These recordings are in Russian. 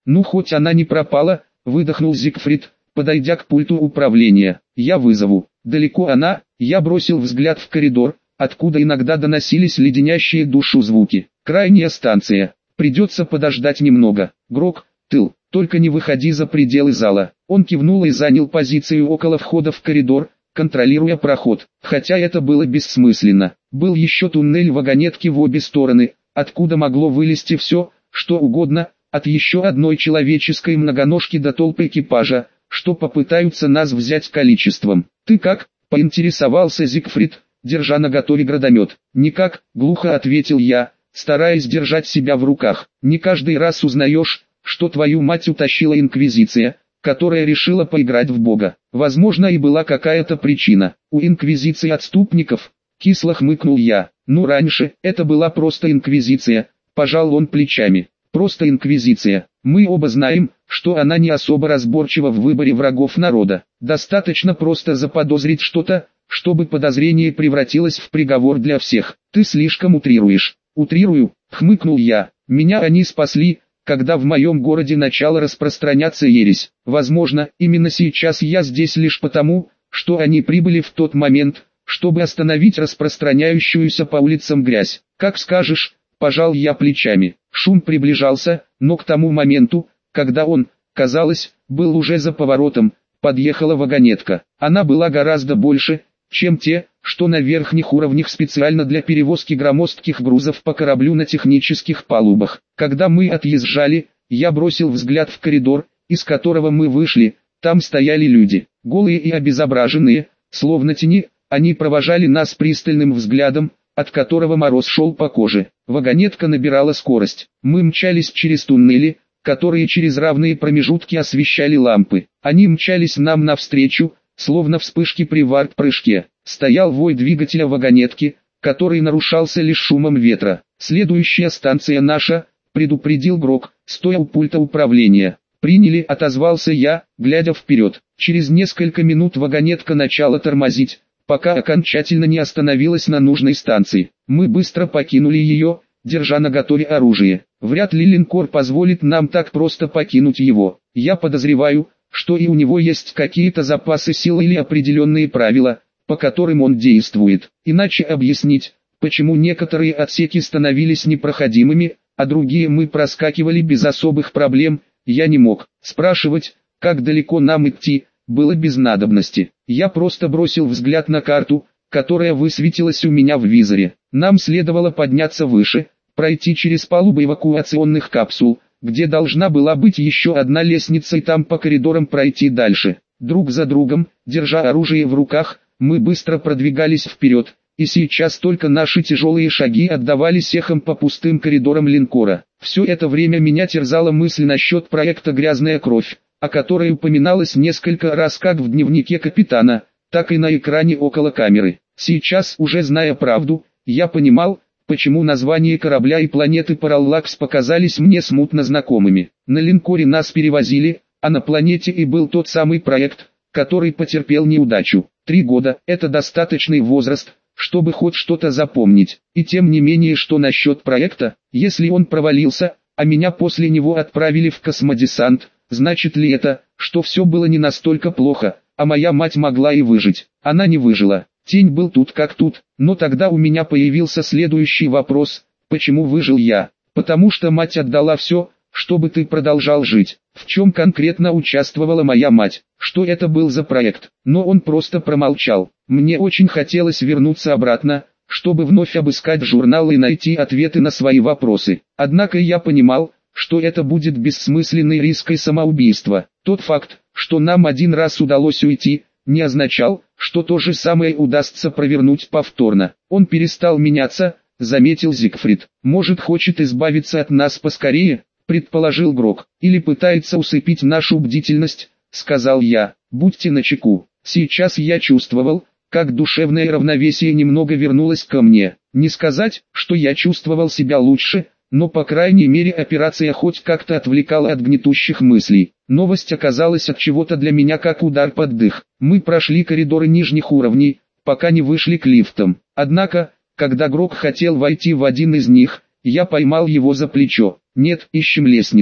Ну хоть она не пропала, выдохнул Зигфрид, подойдя к пульту управления. Я вызову. Далеко она? Я бросил взгляд в коридор, откуда иногда доносились леденящие душу звуки. Крайняя станция. Придется подождать немного. Грок, тыл, только не выходи за пределы зала. Он кивнул и занял позицию около входа в коридор, контролируя проход. Хотя это было бессмысленно. Был еще туннель вагонетки в обе стороны, откуда могло вылезти все, что угодно, от еще одной человеческой многоножки до толпы экипажа, что попытаются нас взять количеством. «Ты как?» – поинтересовался Зигфрид, держа наготове градомет. «Никак», – глухо ответил я, стараясь держать себя в руках. «Не каждый раз узнаешь, что твою мать утащила Инквизиция, которая решила поиграть в Бога. Возможно, и была какая-то причина. У Инквизиции отступников», – кисло хмыкнул я. «Ну раньше, это была просто Инквизиция», – пожал он плечами. «Просто Инквизиция. Мы оба знаем, что она не особо разборчива в выборе врагов народа. Достаточно просто заподозрить что-то, чтобы подозрение превратилось в приговор для всех. Ты слишком утрируешь». «Утрирую», — хмыкнул я. «Меня они спасли, когда в моем городе начала распространяться ересь. Возможно, именно сейчас я здесь лишь потому, что они прибыли в тот момент, чтобы остановить распространяющуюся по улицам грязь. Как скажешь». Пожал я плечами. Шум приближался, но к тому моменту, когда он, казалось, был уже за поворотом, подъехала вагонетка. Она была гораздо больше, чем те, что на верхних уровнях специально для перевозки громоздких грузов по кораблю на технических палубах. Когда мы отъезжали, я бросил взгляд в коридор, из которого мы вышли. Там стояли люди, голые и обезображенные, словно тени. Они провожали нас пристальным взглядом, от которого мороз шел по коже. Вагонетка набирала скорость. Мы мчались через туннели, которые через равные промежутки освещали лампы. Они мчались нам навстречу, словно вспышки при варп-прыжке. Стоял вой двигателя вагонетки, который нарушался лишь шумом ветра. «Следующая станция наша», — предупредил Грок, стоя у пульта управления. «Приняли», — отозвался я, глядя вперед. Через несколько минут вагонетка начала тормозить, пока окончательно не остановилась на нужной станции. Мы быстро покинули ее, держа наготове оружие. Вряд ли линкор позволит нам так просто покинуть его. Я подозреваю, что и у него есть какие-то запасы сил или определенные правила, по которым он действует. Иначе объяснить, почему некоторые отсеки становились непроходимыми, а другие мы проскакивали без особых проблем, я не мог. Спрашивать, как далеко нам идти, было без надобности. Я просто бросил взгляд на карту, которая высветилась у меня в визоре. Нам следовало подняться выше, пройти через палубы эвакуационных капсул, где должна была быть еще одна лестница, и там по коридорам пройти дальше. Друг за другом, держа оружие в руках, мы быстро продвигались вперед, и сейчас только наши тяжелые шаги отдавались эхом по пустым коридорам линкора. Все это время меня терзала мысль насчет проекта «Грязная кровь», о которой упоминалось несколько раз как в дневнике капитана, так и на экране около камеры. Сейчас, уже зная правду, я понимал, почему название корабля и планеты Параллакс показались мне смутно знакомыми. На линкоре нас перевозили, а на планете и был тот самый проект, который потерпел неудачу. 3 года – это достаточный возраст, чтобы хоть что-то запомнить. И тем не менее, что насчет проекта, если он провалился, а меня после него отправили в космодесант, значит ли это, что все было не настолько плохо, а моя мать могла и выжить? Она не выжила. Тень был тут как тут, но тогда у меня появился следующий вопрос: почему выжил я? Потому что мать отдала все, чтобы ты продолжал жить. В чем конкретно участвовала моя мать? Что это был за проект? Но он просто промолчал. Мне очень хотелось вернуться обратно, чтобы вновь обыскать журналы и найти ответы на свои вопросы. Однако я понимал, что это будет бессмысленный риск и самоубийство. Тот факт, что нам один раз удалось уйти, не означал, что то же самое удастся провернуть повторно. Он перестал меняться, заметил Зигфрид. Может, хочет избавиться от нас поскорее, предположил Грок. Или пытается усыпить нашу бдительность, сказал я. Будьте начеку. Сейчас я чувствовал, как душевное равновесие немного вернулось ко мне. Не сказать, что я чувствовал себя лучше, но по крайней мере операция хоть как-то отвлекала от гнетущих мыслей. Новость оказалась от чего-то для меня как удар под дых. Мы прошли коридоры нижних уровней, пока не вышли к лифтам. Однако, когда Грок хотел войти в один из них, я поймал его за плечо. «Нет, ищем лестницу».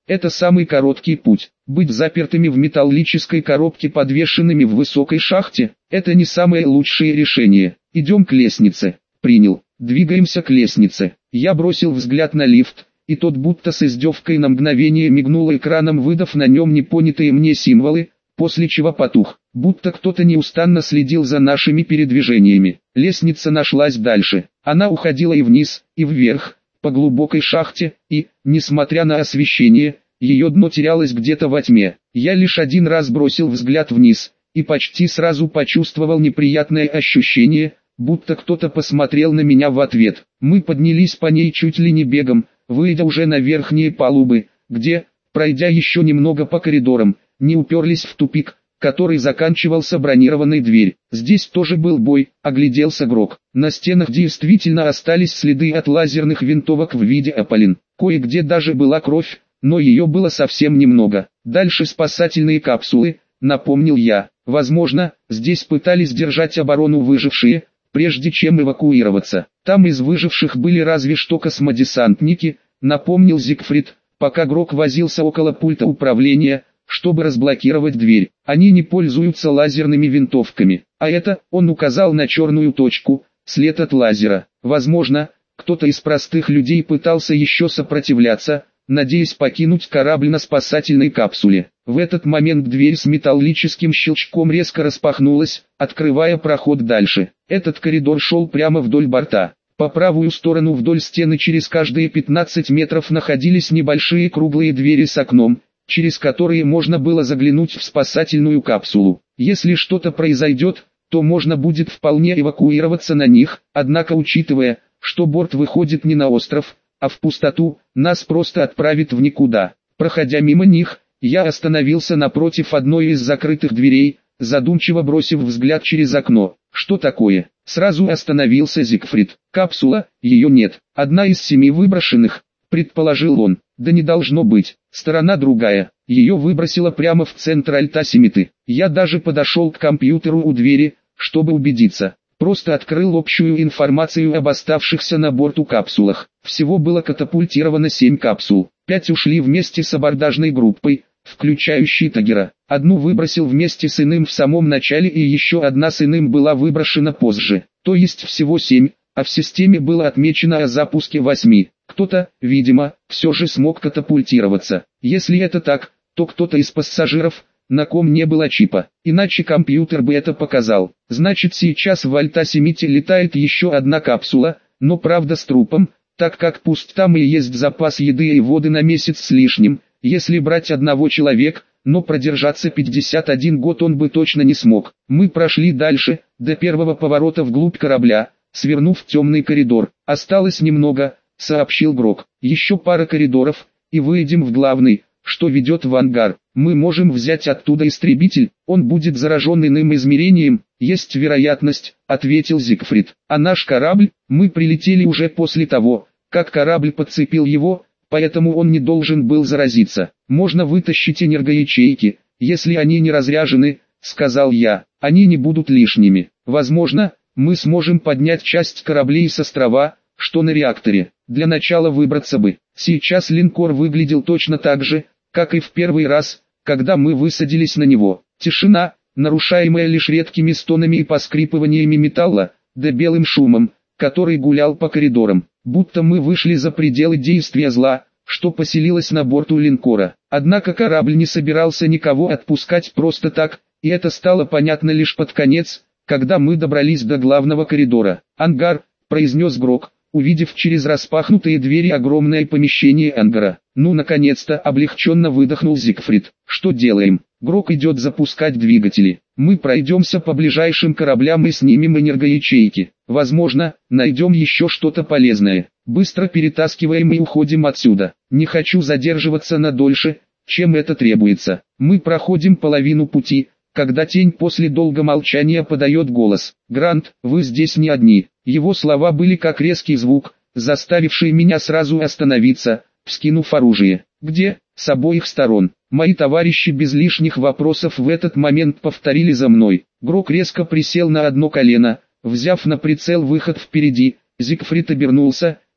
Это самый короткий путь. Быть запертыми в металлической коробке, подвешенными в высокой шахте, это не самое лучшее решение. Идем к лестнице. Принял. Двигаемся к лестнице. Я бросил взгляд на лифт, и тот будто с издевкой на мгновение мигнул экраном, выдав на нем непонятые мне символы, после чего потух, будто кто-то неустанно следил за нашими передвижениями. Лестница нашлась дальше. Она уходила и вниз, и вверх, по глубокой шахте, и, несмотря на освещение, ее дно терялось где-то во тьме. Я лишь один раз бросил взгляд вниз, и почти сразу почувствовал неприятное ощущение, будто кто-то посмотрел на меня в ответ. Мы поднялись по ней чуть ли не бегом, выйдя уже на верхние палубы, где, пройдя еще немного по коридорам, не уперлись в тупик, который заканчивался бронированной дверью. Здесь тоже был бой, огляделся Грок. На стенах действительно остались следы от лазерных винтовок в виде опалин. Кое-где даже была кровь, но ее было совсем немного. Дальше спасательные капсулы, напомнил я. Возможно, здесь пытались держать оборону выжившие, прежде чем эвакуироваться. Там из выживших были разве что космодесантники, напомнил Зигфрид, пока Грок возился около пульта управления, чтобы разблокировать дверь. Они не пользуются лазерными винтовками, а это, он указал на черную точку, след от лазера. Возможно, кто-то из простых людей пытался еще сопротивляться, надеясь покинуть корабль на спасательной капсуле. В этот момент дверь с металлическим щелчком резко распахнулась, открывая проход дальше. Этот коридор шел прямо вдоль борта. По правую сторону вдоль стены через каждые 15 метров находились небольшие круглые двери с окном, через которые можно было заглянуть в спасательную капсулу. Если что-то произойдет, то можно будет вполне эвакуироваться на них, однако учитывая, что борт выходит не на остров, а в пустоту, нас просто отправит в никуда. Проходя мимо них, я остановился напротив одной из закрытых дверей, задумчиво бросив взгляд через окно. Что такое? Сразу остановился Зигфрид. Капсула, ее нет. Одна из 7 выброшенных, предположил он. Да не должно быть. Сторона другая. Ее выбросило прямо в центр Альтасимиты. Я даже подошел к компьютеру у двери, чтобы убедиться. Просто открыл общую информацию об оставшихся на борту капсулах. Всего было катапультировано 7 капсул. 5 ушли вместе с абордажной группой, включающей Тагера. Одну выбросил вместе с иным в самом начале, и еще одна с иным была выброшена позже. То есть всего 7, а в системе было отмечено о запуске 8. Кто-то, видимо, все же смог катапультироваться. Если это так, то кто-то из пассажиров, на ком не было чипа, иначе компьютер бы это показал. Значит, сейчас в Альтасимите летает еще одна капсула, но правда с трупом, так как пусть там и есть запас еды и воды на месяц с лишним. Если брать одного человека, но продержаться 51 год он бы точно не смог. Мы прошли дальше, до первого поворота вглубь корабля, свернув в темный коридор. Осталось немного, сообщил Грок. Еще пара коридоров, и выйдем в главный, что ведет в ангар. Мы можем взять оттуда истребитель, он будет заражен иным измерением, есть вероятность, ответил Зигфрид. А наш корабль, мы прилетели уже после того, как корабль подцепил его, поэтому он не должен был заразиться. Можно вытащить энергоячейки, если они не разряжены, сказал я, они не будут лишними. Возможно, мы сможем поднять часть кораблей с острова, что на реакторе. Для начала выбраться бы. Сейчас линкор выглядел точно так же, как и в первый раз, когда мы высадились на него. Тишина, нарушаемая лишь редкими стонами и поскрипываниями металла, да белым шумом, который гулял по коридорам. Будто мы вышли за пределы действия зла, что поселилось на борту линкора. Однако корабль не собирался никого отпускать просто так, и это стало понятно лишь под конец, когда мы добрались до главного коридора. «Ангар», — произнес Грок, увидев через распахнутые двери огромное помещение ангара. «Ну, наконец-то!» — облегченно выдохнул Зигфрид. «Что делаем?» Грок идет запускать двигатели. Мы пройдемся по ближайшим кораблям и снимем энергоячейки. Возможно, найдем еще что-то полезное. Быстро перетаскиваем и уходим отсюда. Не хочу задерживаться надольше, чем это требуется. Мы проходим половину пути, когда тень после долгого молчания подает голос. «Грант, вы здесь не одни». Его слова были как резкий звук, заставивший меня сразу остановиться, вскинув оружие. «Где?» «С обоих сторон». Мои товарищи без лишних вопросов в этот момент повторили за мной. Грок резко присел на одно колено, взяв на прицел выход впереди. Зигфрид обернулся,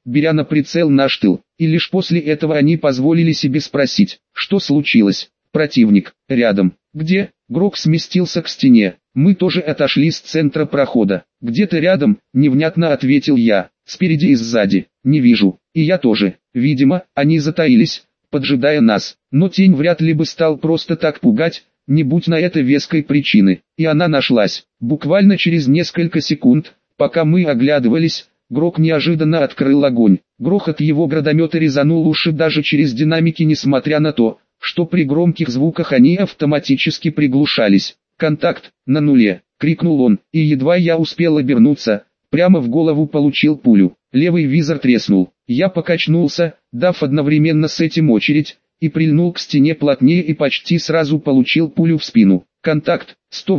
беря на прицел наш тыл. И лишь после этого они позволили себе спросить, что случилось. Противник, рядом. Где? Грок сместился к стене. Мы тоже отошли с центра прохода. Где-то рядом, невнятно ответил я. Спереди и сзади. Не вижу. И я тоже. Видимо, они затаились, поджидая нас. Но тень вряд ли бы стал просто так пугать, не будь на это веской причины. И она нашлась. Буквально через несколько секунд, пока мы оглядывались, Грок неожиданно открыл огонь. Грохот его гранатомета резанул уши даже через динамики, несмотря на то, что при громких звуках они автоматически приглушались. «Контакт, на нуле!» — крикнул он, и едва я успел обернуться, прямо в голову получил пулю. Левый визор треснул. Я покачнулся, дав одновременно с этим очередь, и прильнул к стене плотнее и почти сразу получил пулю в спину. «Контакт,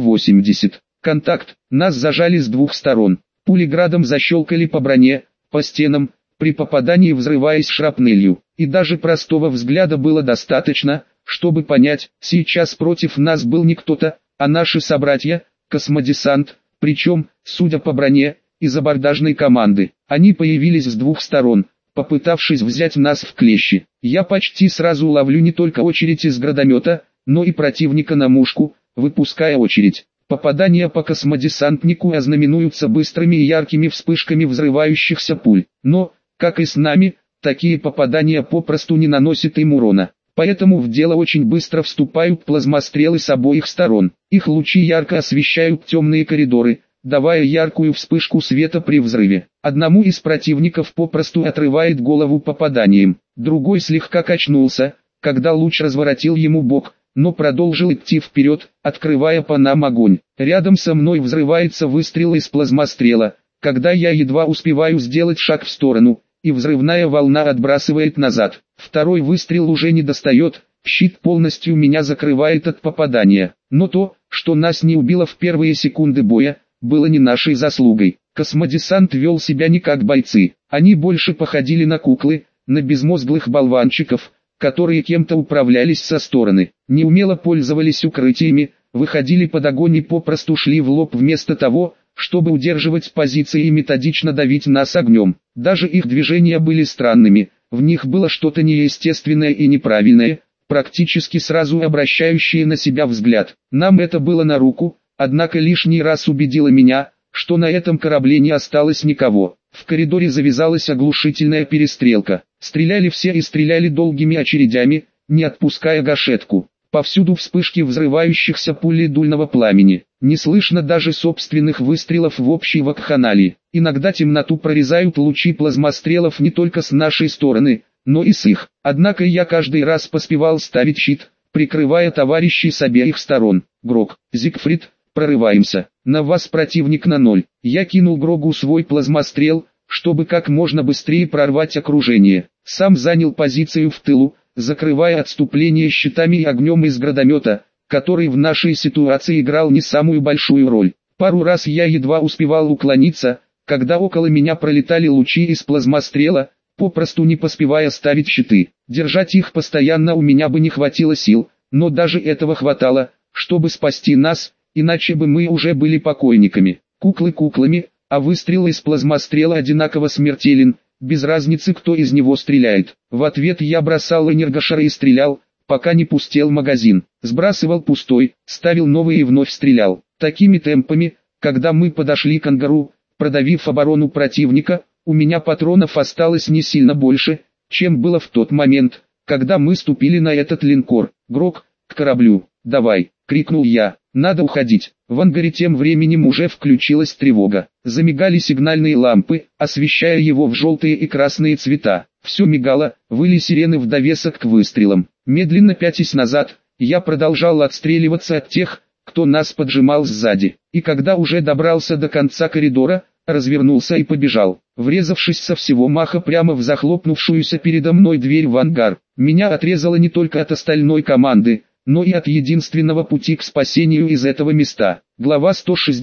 180. Контакт!» Нас зажали с двух сторон. Пули градом защелкали по броне, по стенам, при попадании взрываясь шрапнелью. И даже простого взгляда было достаточно, чтобы понять, сейчас против нас был не кто-то, а наши собратья, космодесант, причем, судя по броне, из абордажной команды. Они появились с двух сторон, попытавшись взять нас в клещи. Я почти сразу ловлю не только очередь из гранатомета, но и противника на мушку, выпуская очередь. Попадания по космодесантнику ознаменуются быстрыми и яркими вспышками взрывающихся пуль. Но, как и с нами, такие попадания попросту не наносят им урона. Поэтому в дело очень быстро вступают плазмострелы с обоих сторон. Их лучи ярко освещают темные коридоры, давая яркую вспышку света при взрыве. Одному из противников попросту отрывает голову попаданием. Другой слегка качнулся, когда луч разворотил ему бок, но продолжил идти вперед, открывая по нам огонь. Рядом со мной взрывается выстрел из плазмострела, когда я едва успеваю сделать шаг в сторону, и взрывная волна отбрасывает назад. Второй выстрел уже не достает, щит полностью меня закрывает от попадания. Но то, что нас не убило в первые секунды боя, было не нашей заслугой. Космодесант вел себя не как бойцы, они больше походили на куклы, на безмозглых болванчиков, которые кем-то управлялись со стороны, неумело пользовались укрытиями, выходили под огонь и попросту шли в лоб вместо того, чтобы удерживать позиции и методично давить нас огнем. Даже их движения были странными, в них было что-то неестественное и неправильное, практически сразу обращающее на себя взгляд. Нам это было на руку, однако лишний раз убедило меня, что на этом корабле не осталось никого. В коридоре завязалась оглушительная перестрелка. Стреляли все и стреляли долгими очередями, не отпуская гашетку. Повсюду вспышки взрывающихся пуль дульного пламени. Не слышно даже собственных выстрелов в общей вакханалии. Иногда темноту прорезают лучи плазмострелов не только с нашей стороны, но и с их. Однако я каждый раз поспевал ставить щит, прикрывая товарищей с обеих сторон. Грок, Зигфрид, прорываемся. На вас противник на 0. Я кинул Грогу свой плазмострел, чтобы как можно быстрее прорвать окружение. Сам занял позицию в тылу, закрывая отступление щитами и огнем из гранатомета, который в нашей ситуации играл не самую большую роль. Пару раз я едва успевал уклониться, когда около меня пролетали лучи из плазмострела, попросту не поспевая ставить щиты. Держать их постоянно у меня бы не хватило сил, но даже этого хватало, чтобы спасти нас, иначе бы мы уже были покойниками. Куклы куклами, а выстрел из плазмострела одинаково смертелен, без разницы кто из него стреляет. В ответ я бросал энергошары и стрелял, пока не пустел магазин. Сбрасывал пустой, ставил новый и вновь стрелял. Такими темпами, когда мы подошли к ангару, продавив оборону противника, у меня патронов осталось не сильно больше, чем было в тот момент, когда мы ступили на этот линкор. «Грок, к кораблю, давай!» — крикнул я. «Надо уходить». В ангаре тем временем уже включилась тревога. Замигали сигнальные лампы, освещая его в желтые и красные цвета. Все мигало, выли сирены в довесок к выстрелам. Медленно пятясь назад, я продолжал отстреливаться от тех, кто нас поджимал сзади. И когда уже добрался до конца коридора, развернулся и побежал, врезавшись со всего маха прямо в захлопнувшуюся передо мной дверь в ангар. Меня отрезало не только от остальной команды, но и от единственного пути к спасению из этого места. Глава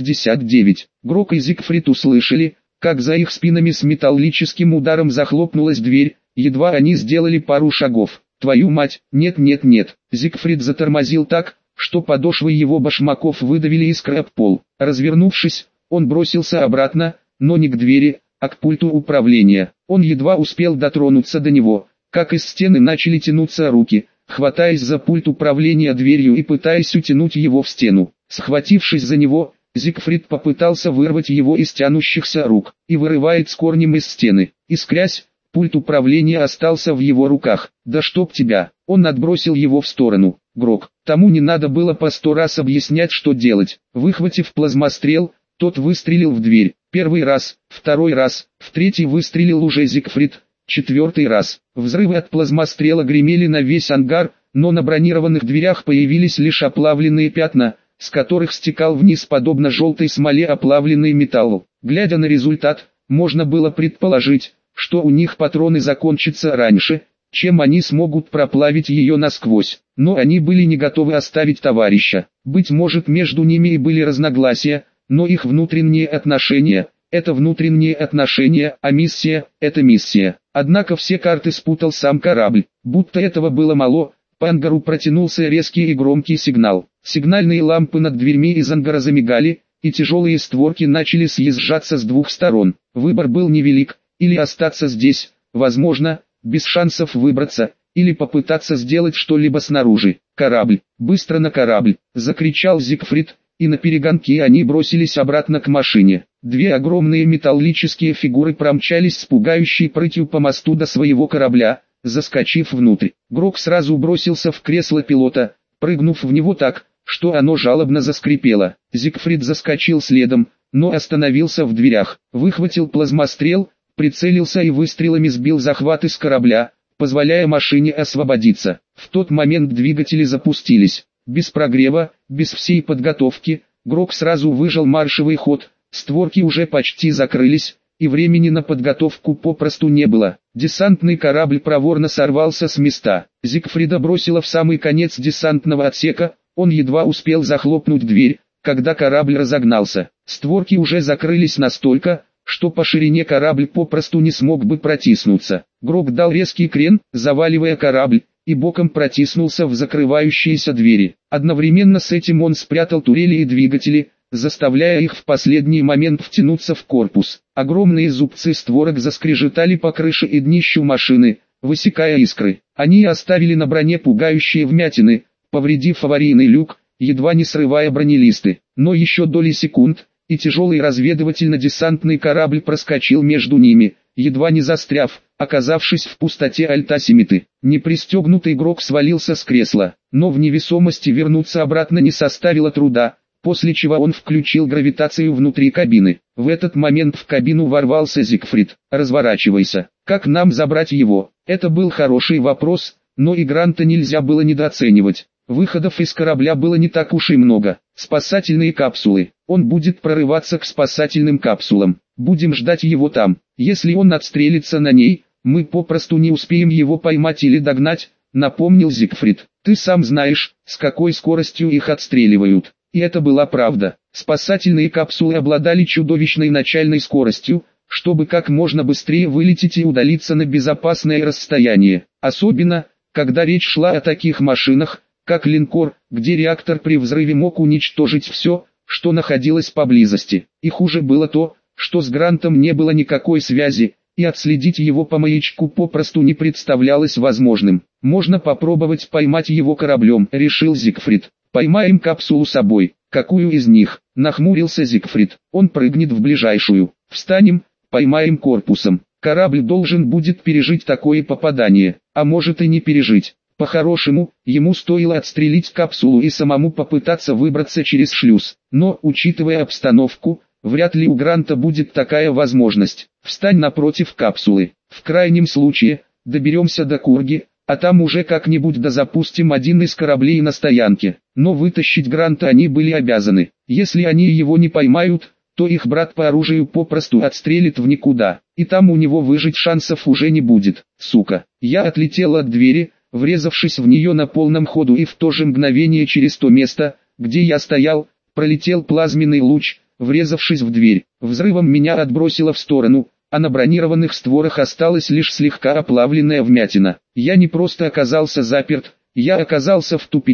169. Грок и Зигфрид услышали, как за их спинами с металлическим ударом захлопнулась дверь, едва они сделали пару шагов. «Твою мать, нет!» Зигфрид затормозил так, что подошвы его башмаков выдавили искры об пол. Развернувшись, он бросился обратно, но не к двери, а к пульту управления. Он едва успел дотронуться до него, как из стены начали тянуться руки, хватаясь за пульт управления дверью и пытаясь утянуть его в стену. Схватившись за него, Зигфрид попытался вырвать его из тянущихся рук, и вырывает с корнем из стены. Искрясь, пульт управления остался в его руках. «Да чтоб тебя!» Он отбросил его в сторону. Грок. Тому не надо было по 100 раз объяснять, что делать. Выхватив плазмострел, тот выстрелил в дверь. Первый раз, второй раз, в третий выстрелил уже Зигфрид. Четвертый раз. Взрывы от плазмострела гремели на весь ангар, но на бронированных дверях появились лишь оплавленные пятна, с которых стекал вниз подобно желтой смоле оплавленный металл. Глядя на результат, можно было предположить, что у них патроны закончатся раньше, чем они смогут проплавить ее насквозь. Но они были не готовы оставить товарища. Быть может, между ними и были разногласия, но их внутренние отношения – это внутренние отношения, а миссия – это миссия. Однако все карты спутал сам корабль. Будто этого было мало, по ангару протянулся резкий и громкий сигнал. Сигнальные лампы над дверьми из ангара замигали, и тяжелые створки начали съезжаться с двух сторон. Выбор был невелик: или остаться здесь, возможно, без шансов выбраться, или попытаться сделать что-либо снаружи. «Корабль! Быстро на корабль!» — закричал Зигфрид, и на перегонки они бросились обратно к машине. Две огромные металлические фигуры промчались с пугающей прытью по мосту до своего корабля, заскочив внутрь. Грок сразу бросился в кресло пилота, прыгнув в него так, что оно жалобно заскрипело. Зигфрид заскочил следом, но остановился в дверях, выхватил плазмострел, прицелился и выстрелами сбил захваты с корабля, позволяя машине освободиться. В тот момент двигатели запустились. Без прогрева, без всей подготовки, Грок сразу выжал маршевый ход, створки уже почти закрылись, и времени на подготовку попросту не было. Десантный корабль проворно сорвался с места. Зигфрида бросило в самый конец десантного отсека, он едва успел захлопнуть дверь, когда корабль разогнался. Створки уже закрылись настолько, что по ширине корабль попросту не смог бы протиснуться. Грок дал резкий крен, заваливая корабль, и боком протиснулся в закрывающиеся двери. Одновременно с этим он спрятал турели и двигатели, заставляя их в последний момент втянуться в корпус. Огромные зубцы створок заскрежетали по крыше и днищу машины, высекая искры. Они оставили на броне пугающие вмятины, повредив аварийный люк, едва не срывая бронелисты. Но еще доли секунд, и тяжелый разведывательно-десантный корабль проскочил между ними, едва не застряв, оказавшись в пустоте Альтасимиты. Непристегнутый Грок свалился с кресла, но в невесомости вернуться обратно не составило труда, после чего он включил гравитацию внутри кабины. В этот момент в кабину ворвался Зигфрид. «Разворачивайся. Как нам забрать его?» Это был хороший вопрос, но и Гранта нельзя было недооценивать. Выходов из корабля было не так уж и много. Спасательные капсулы. Он будет прорываться к спасательным капсулам. Будем ждать его там. Если он отстрелится на ней, мы попросту не успеем его поймать или догнать, напомнил Зигфрид. Ты сам знаешь, с какой скоростью их отстреливают. И это была правда. Спасательные капсулы обладали чудовищной начальной скоростью, чтобы как можно быстрее вылететь и удалиться на безопасное расстояние. Особенно, когда речь шла о таких машинах, как линкор, где реактор при взрыве мог уничтожить все, что находилось поблизости. И хуже было то, что с Грантом не было никакой связи, и отследить его по маячку попросту не представлялось возможным. «Можно попробовать поймать его кораблем», — решил Зигфрид. «Поймаем капсулу собой». «Какую из них?» — нахмурился Зигфрид. «Он прыгнет в ближайшую. Встанем, поймаем корпусом. Корабль должен будет пережить такое попадание, а может и не пережить». По-хорошему, ему стоило отстрелить капсулу и самому попытаться выбраться через шлюз. Но, учитывая обстановку, вряд ли у Гранта будет такая возможность. Встань напротив капсулы. В крайнем случае, доберемся до Курги, а там уже как-нибудь дозапустим один из кораблей на стоянке. Но вытащить Гранта они были обязаны. Если они его не поймают, то их брат по оружию попросту отстрелит в никуда, и там у него выжить шансов уже не будет. Сука. Я отлетел от двери, врезавшись в нее на полном ходу, и в то же мгновение через то место, где я стоял, пролетел плазменный луч, врезавшись в дверь. Взрывом меня отбросило в сторону, а на бронированных створах осталась лишь слегка оплавленная вмятина. Я не просто оказался заперт, я оказался в тупике,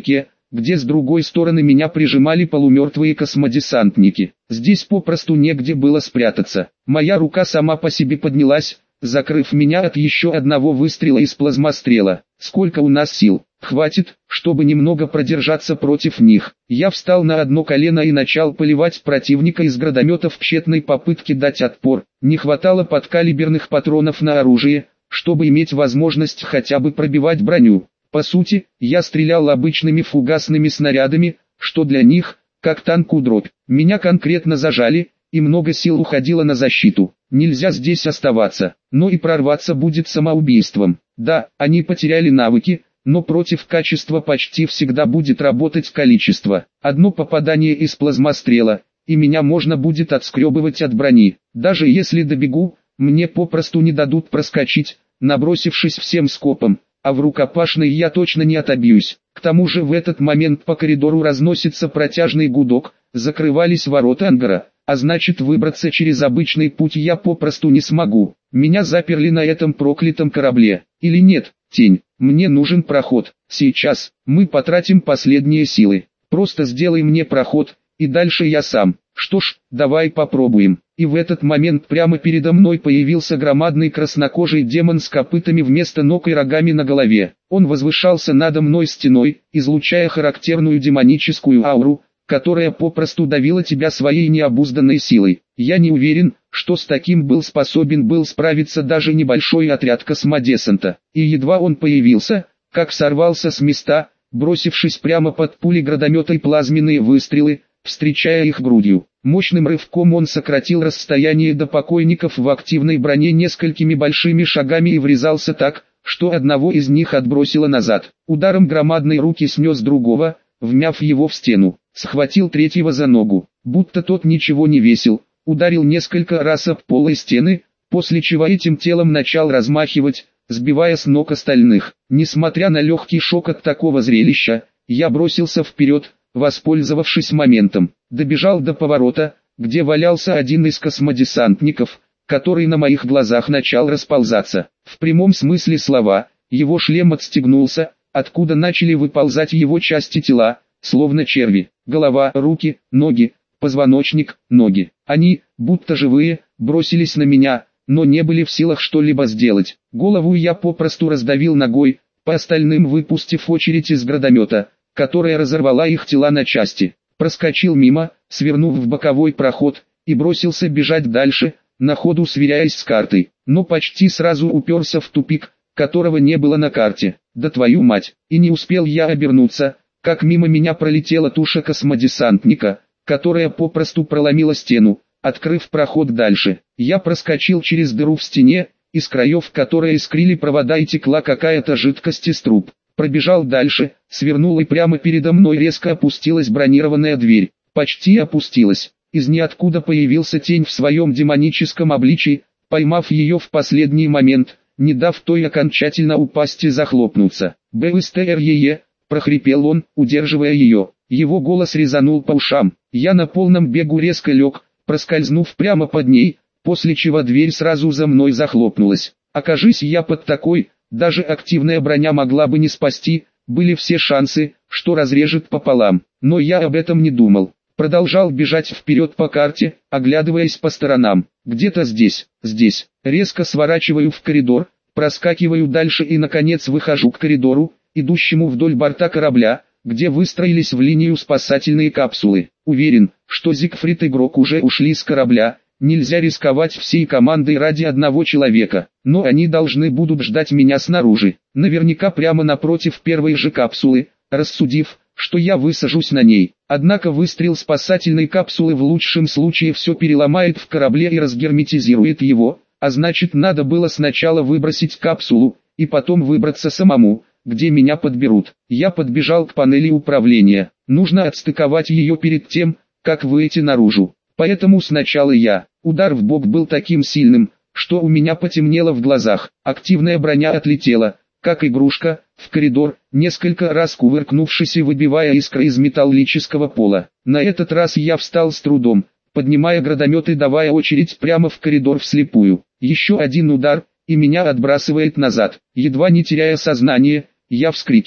где с другой стороны меня прижимали полумертвые космодесантники. Здесь попросту негде было спрятаться. Моя рука сама по себе поднялась, закрыв меня от еще одного выстрела из плазмострела. Сколько у нас сил? Хватит, чтобы немного продержаться против них. Я встал на одно колено и начал поливать противника из гранатометов в тщетной попытке дать отпор. Не хватало подкалиберных патронов на оружие, чтобы иметь возможность хотя бы пробивать броню. По сути, я стрелял обычными фугасными снарядами, что для них, как танку дробь. Меня конкретно зажали, и много сил уходило на защиту. Нельзя здесь оставаться, но и прорваться будет самоубийством. Да, они потеряли навыки, но против качества почти всегда будет работать количество. Одно попадание из плазмострела, и меня можно будет отскребывать от брони. Даже если добегу, мне попросту не дадут проскочить, набросившись всем скопом, а в рукопашной я точно не отобьюсь. К тому же в этот момент по коридору разносится протяжный гудок, закрывались ворота ангара, а значит выбраться через обычный путь я попросту не смогу. Меня заперли на этом проклятом корабле. Или нет, Тень, мне нужен проход. Сейчас, мы потратим последние силы. Просто сделай мне проход, и дальше я сам. Что ж, давай попробуем. И в этот момент прямо передо мной появился громадный краснокожий демон с копытами вместо ног и рогами на голове. Он возвышался надо мной стеной, излучая характерную демоническую ауру, которая попросту давила тебя своей необузданной силой. Я не уверен, что с таким был способен справиться даже небольшой отряд космодесанта. И едва он появился, как сорвался с места, бросившись прямо под пули гранатомета и плазменные выстрелы, встречая их грудью. Мощным рывком он сократил расстояние до покойников в активной броне несколькими большими шагами и врезался так, что одного из них отбросило назад. Ударом громадной руки снес другого, вмяв его в стену. Схватил третьего за ногу, будто тот ничего не весил, ударил несколько раз об пол и стены, после чего этим телом начал размахивать, сбивая с ног остальных. Несмотря на легкий шок от такого зрелища, я бросился вперед, воспользовавшись моментом, добежал до поворота, где валялся один из космодесантников, который на моих глазах начал расползаться. В прямом смысле слова, его шлем отстегнулся, откуда начали выползать его части тела, словно черви, голова, руки, ноги, позвоночник, ноги. Они, будто живые, бросились на меня, но не были в силах что-либо сделать. Голову я попросту раздавил ногой, по остальным выпустив очередь из гранатомета, которая разорвала их тела на части. Проскочил мимо, свернув в боковой проход, и бросился бежать дальше, на ходу сверяясь с картой, но почти сразу уперся в тупик, которого не было на карте. Да твою мать, и не успел я обернуться, как мимо меня пролетела туша космодесантника, которая попросту проломила стену, открыв проход дальше. Я проскочил через дыру в стене, из краев которой искрили провода и текла какая-то жидкость из труб. Пробежал дальше, свернул и прямо передо мной резко опустилась бронированная дверь. Почти опустилась. Из ниоткуда появился тень в своем демоническом обличии, поймав ее в последний момент, не дав той окончательно упасть и захлопнуться. «БСТРЕЕ», прохрипел он, удерживая ее. Его голос резанул по ушам. Я на полном бегу резко лег, проскользнув прямо под ней, после чего дверь сразу за мной захлопнулась. Окажись я под такой, даже активная броня могла бы не спасти, были все шансы, что разрежет пополам. Но я об этом не думал. Продолжал бежать вперед по карте, оглядываясь по сторонам. Где-то здесь. Резко сворачиваю в коридор, проскакиваю дальше и наконец выхожу к коридору, идущему вдоль борта корабля, где выстроились в линию спасательные капсулы. Уверен, что Зигфрид и Грок уже ушли с корабля, нельзя рисковать всей командой ради одного человека, но они должны будут ждать меня снаружи, наверняка прямо напротив первой же капсулы, рассудив, что я высажусь на ней. Однако выстрел спасательной капсулы в лучшем случае все переломает в корабле и разгерметизирует его, а значит надо было сначала выбросить капсулу, и потом выбраться самому, где меня подберут. Я подбежал к панели управления. Нужно отстыковать ее перед тем, как выйти наружу. Поэтому сначала Удар в бок был таким сильным, что у меня потемнело в глазах. Активная броня отлетела, как игрушка, в коридор, несколько раз кувыркнувшись и выбивая искры из металлического пола. На этот раз я встал с трудом, поднимая гранатомет и давая очередь прямо в коридор вслепую. Еще один удар, и меня отбрасывает назад. Едва не теряя сознание, я вскрикиваю.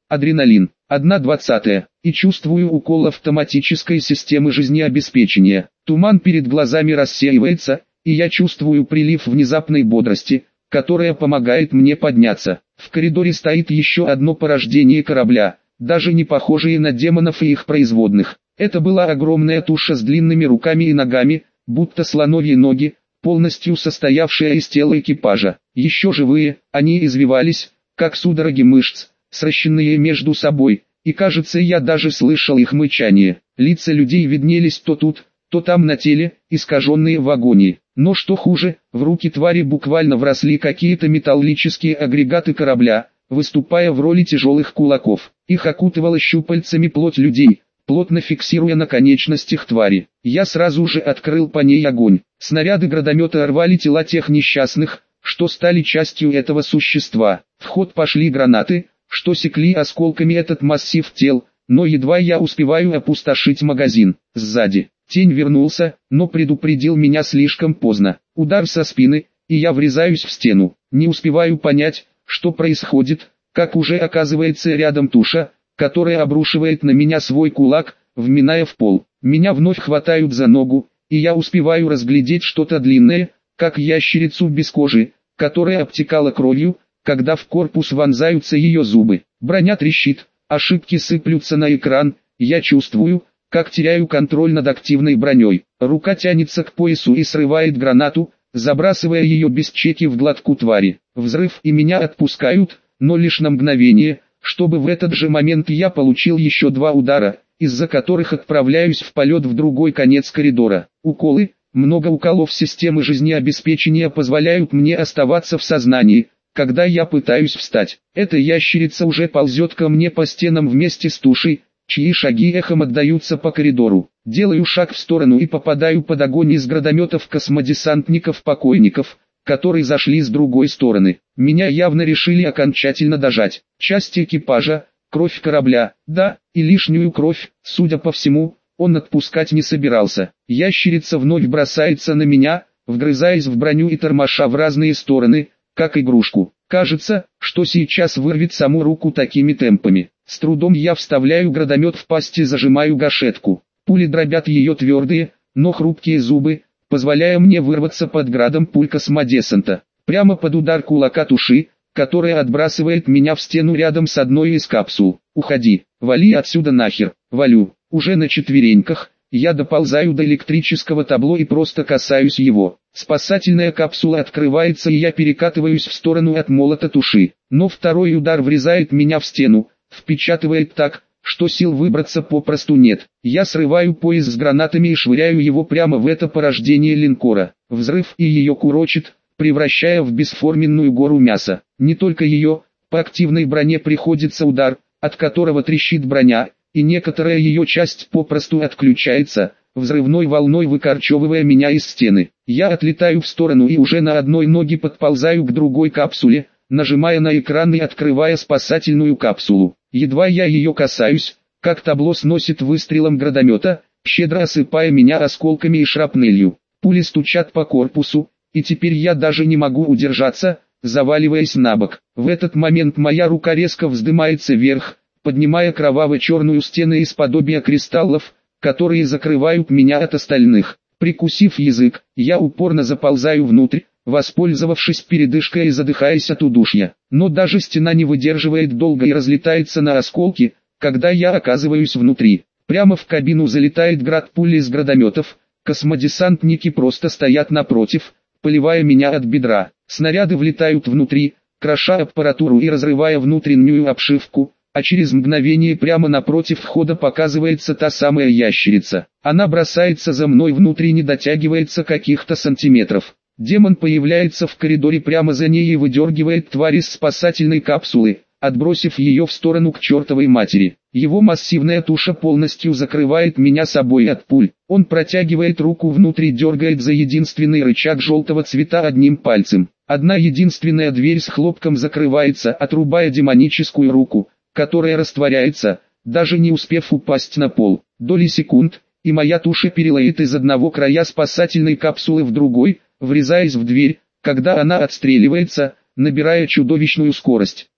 адреналин, 1/20, и чувствую укол автоматической системы жизнеобеспечения. Туман перед глазами рассеивается, и я чувствую прилив внезапной бодрости, которая помогает мне подняться. В коридоре стоит еще одно порождение корабля, даже не похожие на демонов и их производных. Это была огромная туша с длинными руками и ногами, будто слоновьи ноги, полностью состоявшая из тела экипажа. Еще живые, они извивались, как судороги мышц, сращенные между собой, и кажется, я даже слышал их мычание. Лица людей виднелись то тут, то там на теле, искаженные в агонии. Но что хуже, в руки твари буквально вросли какие-то металлические агрегаты корабля, выступая в роли тяжелых кулаков. Их окутывала щупальцами плоть людей, плотно фиксируя на конечностях твари. Я сразу же открыл по ней огонь. Снаряды градомета рвали тела тех несчастных, что стали частью этого существа. В ход пошли гранаты, что секли осколками этот массив тел, но едва я успеваю опустошить магазин. Сзади. Тень вернулся, но предупредил меня слишком поздно. Удар со спины, и я врезаюсь в стену. Не успеваю понять, что происходит, как уже оказывается рядом туша, которая обрушивает на меня свой кулак, вминая в пол. Меня вновь хватают за ногу, и я успеваю разглядеть что-то длинное, как ящерицу без кожи, которая обтекала кровью, когда в корпус вонзаются ее зубы. Броня трещит, ошибки сыплются на экран, я чувствую, как теряю контроль над активной броней. Рука тянется к поясу и срывает гранату, забрасывая ее без чеки в глотку твари. Взрыв, и меня отпускают, но лишь на мгновение, чтобы в этот же момент я получил еще 2 удара, из-за которых отправляюсь в полет в другой конец коридора. Уколы, много уколов системы жизнеобеспечения позволяют мне оставаться в сознании, когда я пытаюсь встать. Эта ящерица уже ползет ко мне по стенам вместе с тушей, чьи шаги эхом отдаются по коридору. Делаю шаг в сторону и попадаю под огонь из градометов космодесантников-покойников, которые зашли с другой стороны. Меня явно решили окончательно дожать. Часть экипажа, кровь корабля, да, и лишнюю кровь, судя по всему, он отпускать не собирался. Ящерица вновь бросается на меня, вгрызаясь в броню и тормоша в разные стороны, как игрушку. Кажется, что сейчас вырвет саму руку такими темпами. С трудом я вставляю градомет в пасть и зажимаю гашетку. Пули дробят ее твердые, но хрупкие зубы, позволяя мне вырваться под градом пуль космодесанта. Прямо под удар кулака туши, которая отбрасывает меня в стену рядом с одной из капсул. «Уходи, вали отсюда нахер!» Валю. Уже на четвереньках, я доползаю до электрического табло и просто касаюсь его. Спасательная капсула открывается, и я перекатываюсь в сторону от молота туши. Но второй удар врезает меня в стену, впечатывает так, что сил выбраться попросту нет. Я срываю пояс с гранатами и швыряю его прямо в это порождение линкора. Взрыв, и ее курочит, превращая в бесформенную гору мяса. Не только ее, по активной броне приходится удар, от которого трещит броня, и некоторая ее часть попросту отключается, взрывной волной выкорчевывая меня из стены. Я отлетаю в сторону и уже на одной ноге подползаю к другой капсуле, нажимая на экран и открывая спасательную капсулу. Едва я ее касаюсь, как табло сносит выстрелом градомета, щедро осыпая меня осколками и шрапнелью. Пули стучат по корпусу, и теперь я даже не могу удержаться, заваливаясь на бок. В этот момент моя рука резко вздымается вверх, поднимая кроваво-черную стену из подобия кристаллов, которые закрывают меня от остальных. Прикусив язык, я упорно заползаю внутрь, воспользовавшись передышкой и задыхаясь от удушья. Но даже стена не выдерживает долго и разлетается на осколки, когда я оказываюсь внутри. Прямо в кабину залетает град пуль из градометов, космодесантники просто стоят напротив, поливая меня от бедра. Снаряды влетают внутри, кроша аппаратуру и разрывая внутреннюю обшивку, а через мгновение прямо напротив входа показывается та самая ящерица. Она бросается за мной внутрь и не дотягивается каких-то сантиметров. Демон появляется в коридоре прямо за ней и выдергивает тварь из спасательной капсулы, отбросив ее в сторону к чертовой матери. Его массивная туша полностью закрывает меня собой от пуль. Он протягивает руку внутрь и дергает за единственный рычаг желтого цвета одним пальцем. Одна единственная дверь с хлопком закрывается, отрубая демоническую руку, которая растворяется, даже не успев упасть на пол. Доли секунд, и моя туша перелает из одного края спасательной капсулы в другой, врезаясь в дверь, когда она отстреливается, набирая чудовищную скорость.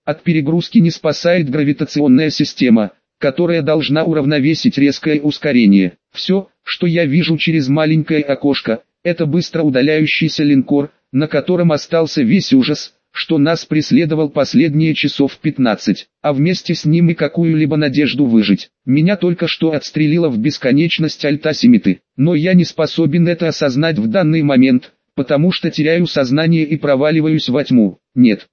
От перегрузки не спасает гравитационная система, которая должна уравновесить резкое ускорение. Все, что я вижу через маленькое окошко, это быстро удаляющийся линкор, на котором остался весь ужас, что нас преследовал последние часов 15, а вместе с ним и какую-либо надежду выжить. Меня только что отстрелило в бесконечность альтасимиты, но я не способен это осознать в данный момент, потому что теряю сознание и проваливаюсь во тьму. Нет,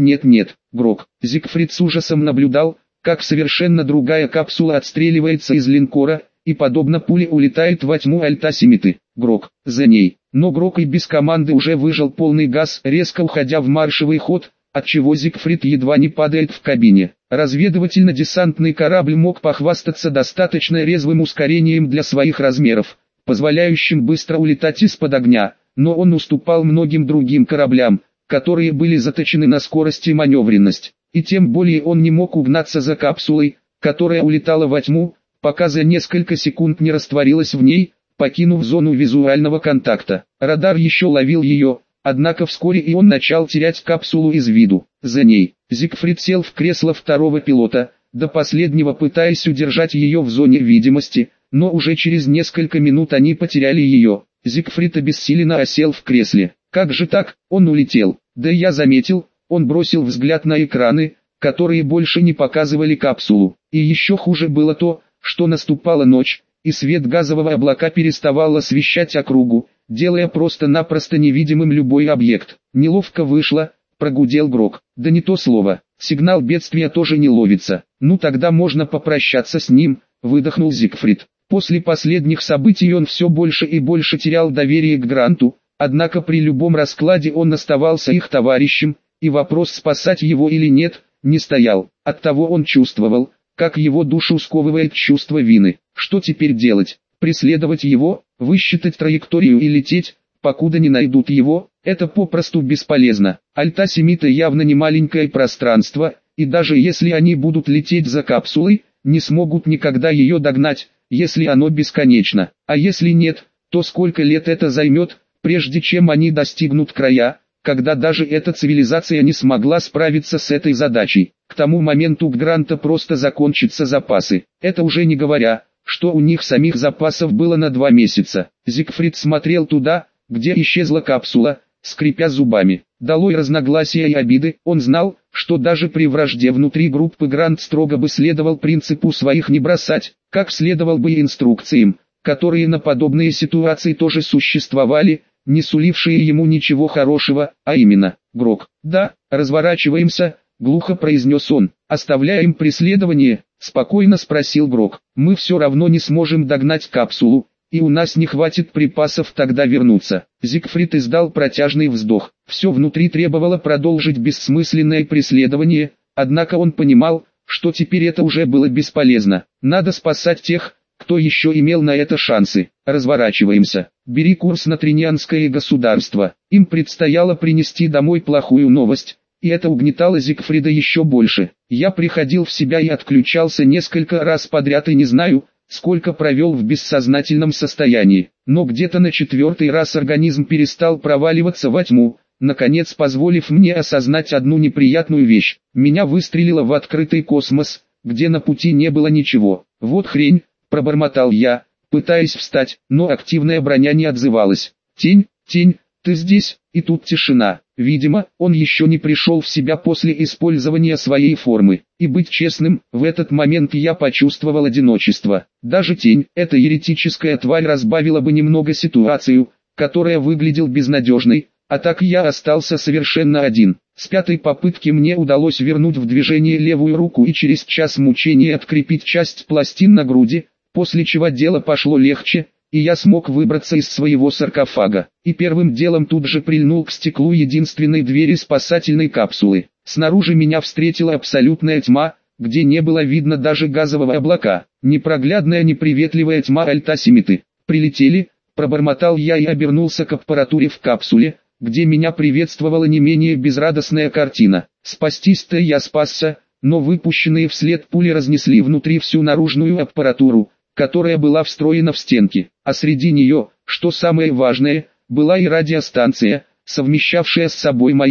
Грок. Зигфрид с ужасом наблюдал, как совершенно другая капсула отстреливается из линкора, и подобно пуле улетает во тьму альтасимиты. Грок, за ней. Но Грок и без команды уже выжал полный газ, резко уходя в маршевый ход, отчего Зигфрид едва не падает в кабине. Разведывательно-десантный корабль мог похвастаться достаточно резвым ускорением для своих размеров, позволяющим быстро улетать из-под огня, но он уступал многим другим кораблям, которые были заточены на скорость и маневренность, и тем более он не мог угнаться за капсулой, которая улетала во тьму, пока за несколько секунд не растворилась в ней, покинув зону визуального контакта. Радар еще ловил ее, однако вскоре и он начал терять капсулу из виду. За ней, Зигфрид сел в кресло второго пилота, до последнего пытаясь удержать ее в зоне видимости, но уже через несколько минут они потеряли ее. Зигфрид обессиленно осел в кресле. Как же так, он улетел? Да я заметил, он бросил взгляд на экраны, которые больше не показывали капсулу. И еще хуже было то, что наступала ночь, и свет газового облака переставал освещать округу, делая просто-напросто невидимым любой объект. Неловко вышло, прогудел Грок. Да не то слово, сигнал бедствия тоже не ловится. Ну тогда можно попрощаться с ним, выдохнул Зигфрид. После последних событий он все больше и больше терял доверие к Гранту, однако при любом раскладе он оставался их товарищем, и вопрос спасать его или нет, не стоял. Оттого он чувствовал, как его душу сковывает чувство вины. Что теперь делать? Преследовать его, высчитать траекторию и лететь, покуда не найдут его? Это попросту бесполезно. Альтасимита явно не маленькое пространство, и даже если они будут лететь за капсулой, не смогут никогда ее догнать, если оно бесконечно. А если нет, то сколько лет это займет, прежде чем они достигнут края, когда даже эта цивилизация не смогла справиться с этой задачей. К тому моменту у Гранта просто закончатся запасы. Это уже не говоря, что у них самих запасов было на 2 месяца. Зигфрид смотрел туда, где исчезла капсула, скрипя зубами. Долой разногласия и обиды, он знал, что даже при вражде внутри группы Грант строго бы следовал принципу своих не бросать, как следовал бы и инструкциям, которые на подобные ситуации тоже существовали, не сулившие ему ничего хорошего, а именно, Грок. «Да, разворачиваемся», — глухо произнес он. «Оставляем преследование?» — спокойно спросил Грок. «Мы все равно не сможем догнать капсулу, и у нас не хватит припасов тогда вернуться». Зигфрид издал протяжный вздох. Все внутри требовало продолжить бессмысленное преследование, однако он понимал, что теперь это уже было бесполезно. Надо спасать тех, кто еще имел на это шансы. «Разворачиваемся. Бери курс на Тринианское государство». Им предстояло принести домой плохую новость, и это угнетало Зигфрида еще больше. Я приходил в себя и отключался несколько раз подряд и не знаю, сколько провел в бессознательном состоянии. Но где-то на 4-й раз организм перестал проваливаться во тьму, наконец позволив мне осознать одну неприятную вещь. Меня выстрелило в открытый космос, где на пути не было ничего. «Вот хрень», — пробормотал я, пытаясь встать, но активная броня не отзывалась. «Тень, ты здесь?» И тут тишина. Видимо, он еще не пришел в себя после использования своей формы. И быть честным, в этот момент я почувствовал одиночество. Даже тень, эта еретическая тварь, разбавила бы немного ситуацию, которая выглядела безнадежной, а так я остался совершенно один. С 5-й попытки мне удалось вернуть в движение левую руку и через час мучений открепить часть пластин на груди, после чего дело пошло легче, и я смог выбраться из своего саркофага. И первым делом тут же прильнул к стеклу единственной двери спасательной капсулы. Снаружи меня встретила абсолютная тьма, где не было видно даже газового облака. Непроглядная неприветливая тьма альтасимиты. «Прилетели», — пробормотал я и обернулся к аппаратуре в капсуле, где меня приветствовала не менее безрадостная картина. Спастись-то я спасся, но выпущенные вслед пули разнесли внутри всю наружную аппаратуру, которая была встроена в стенки, а среди нее, что самое важное, была и радиостанция, совмещавшая с собой маяк,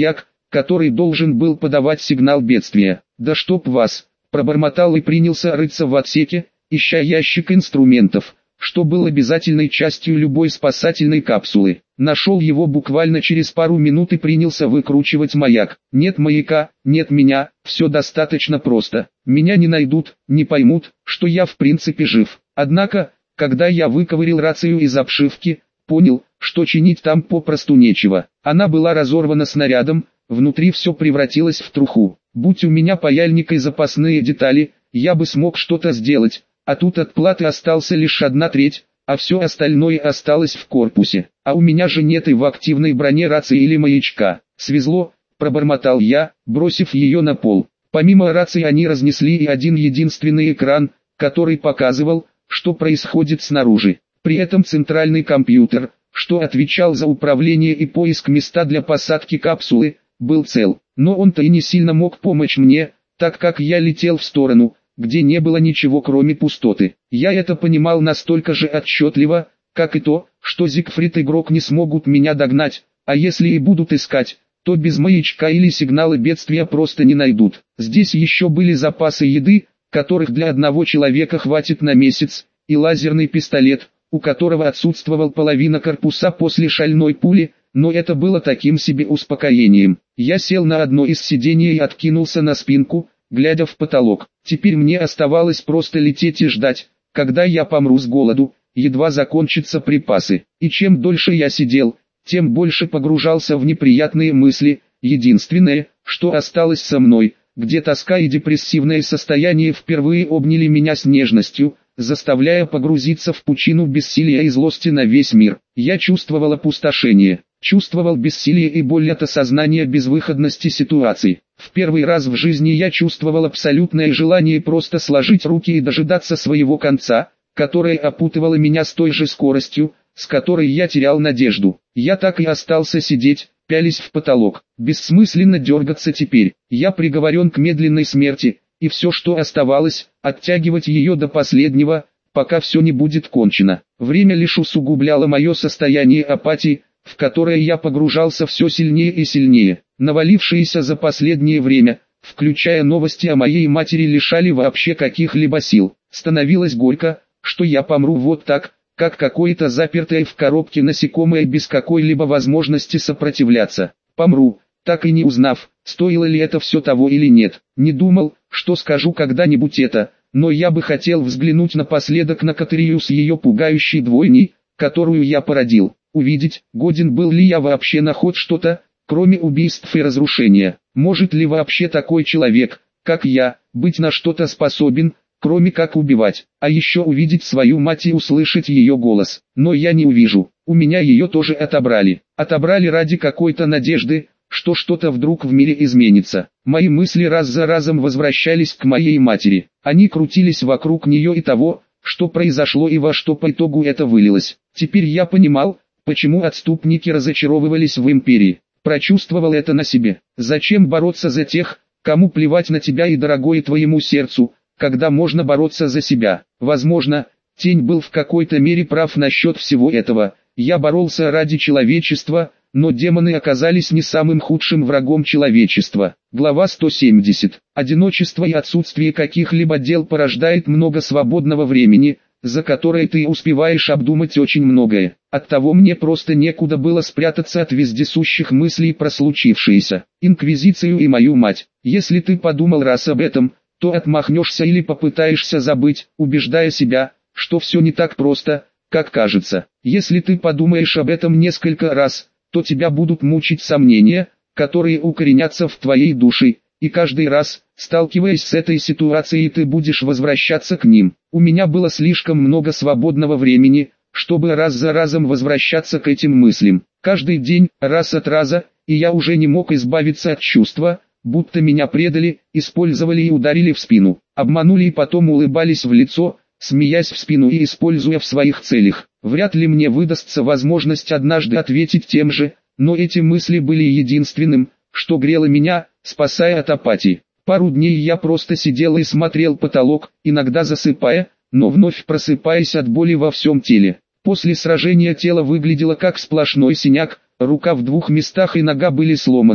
который должен был подавать сигнал бедствия. «Да чтоб вас!» – пробормотал и принялся рыться в отсеке, ища ящик инструментов, что был обязательной частью любой спасательной капсулы. Нашел его буквально через пару минут и принялся выкручивать маяк. Нет маяка, нет меня, все достаточно просто. Меня не найдут, не поймут, что я в принципе жив. Однако, когда я выковырил рацию из обшивки, понял, что чинить там попросту нечего. Она была разорвана снарядом, внутри все превратилось в труху. Будь у меня паяльник и запасные детали, я бы смог что-то сделать, а тут от платы остался лишь 1/3, а все остальное осталось в корпусе. А у меня же нет и в активной броне рации или маячка. Свезло, пробормотал я, бросив ее на пол. Помимо рации они разнесли и один единственный экран, который показывал, что происходит снаружи. При этом центральный компьютер, что отвечал за управление и поиск места для посадки капсулы, был цел. Но он-то и не сильно мог помочь мне, так как я летел в сторону, где не было ничего кроме пустоты. Я это понимал настолько же отчетливо, как и то, что Зигфрид и Грок не смогут меня догнать, а если и будут искать, то без маячка или сигнала бедствия просто не найдут. Здесь еще были запасы еды, которых для одного человека хватит на месяц, и лазерный пистолет, у которого отсутствовала половина корпуса после шальной пули, но это было таким себе успокоением. Я сел на одно из сидений и откинулся на спинку, глядя в потолок. Теперь мне оставалось просто лететь и ждать, когда я помру с голоду, едва закончатся припасы. И чем дольше я сидел, тем больше погружался в неприятные мысли. Единственное, что осталось со мной, где тоска и депрессивное состояние впервые обняли меня с нежностью, заставляя погрузиться в пучину бессилия и злости на весь мир. Я чувствовал опустошение, чувствовал бессилие и боль от осознания безвыходности ситуации. В первый раз в жизни я чувствовал абсолютное желание просто сложить руки и дожидаться своего конца, которое опутывало меня с той же скоростью, с которой я терял надежду. Я так и остался сидеть, пялись в потолок. Бессмысленно дергаться теперь. Я приговорен к медленной смерти, и все, что оставалось, оттягивать ее до последнего, пока все не будет кончено. Время лишь усугубляло мое состояние апатии, в которое я погружался все сильнее и сильнее. Навалившиеся за последнее время, включая новости о моей матери, лишали вообще каких-либо сил. Становилось горько, что я помру вот так, как какое-то запертое в коробке насекомое без какой-либо возможности сопротивляться. Помру, так и не узнав, стоило ли это все того или нет. Не думал, что скажу когда-нибудь это, но я бы хотел взглянуть напоследок на Катерию с ее пугающей двойней, которую я породил. Увидеть, годен был ли я вообще на хоть что-то, кроме убийств и разрушения. Может ли вообще такой человек, как я, быть на что-то способен, кроме как убивать. А еще увидеть свою мать и услышать ее голос. Но я не увижу, у меня ее тоже отобрали. Отобрали ради какой-то надежды, что что-то вдруг в мире изменится. Мои мысли раз за разом возвращались к моей матери. Они крутились вокруг нее и того, что произошло и во что по итогу это вылилось. Теперь я понимал, почему отступники разочаровывались в империи. Прочувствовал это на себе. Зачем бороться за тех, кому плевать на тебя и дорогое твоему сердцу, когда можно бороться за себя? Возможно, Тень был в какой-то мере прав насчет всего этого. Я боролся ради человечества, но демоны оказались не самым худшим врагом человечества. Глава 170. Одиночество и отсутствие каких-либо дел порождает много свободного времени, за которое ты успеваешь обдумать очень многое. Оттого мне просто некуда было спрятаться от вездесущих мыслей про случившееся. Инквизицию и мою мать. Если ты подумал раз об этом, то отмахнешься или попытаешься забыть, убеждая себя, что все не так просто, как кажется. Если ты подумаешь об этом несколько раз, то тебя будут мучить сомнения, которые укоренятся в твоей душе, и каждый раз, сталкиваясь с этой ситуацией, ты будешь возвращаться к ним. У меня было слишком много свободного времени, чтобы раз за разом возвращаться к этим мыслям. Каждый день, раз от раза, и я уже не мог избавиться от чувства, будто меня предали, использовали и ударили в спину, обманули и потом улыбались в лицо, смеясь в спину и используя в своих целях. Вряд ли мне выдастся возможность однажды ответить тем же, но эти мысли были единственным, что грело меня, спасая от апатии. Пару дней я просто сидел и смотрел потолок, иногда засыпая, но вновь просыпаясь от боли во всем теле. После сражения тело выглядело как сплошной синяк, рука в 2 местах и нога были сломаны,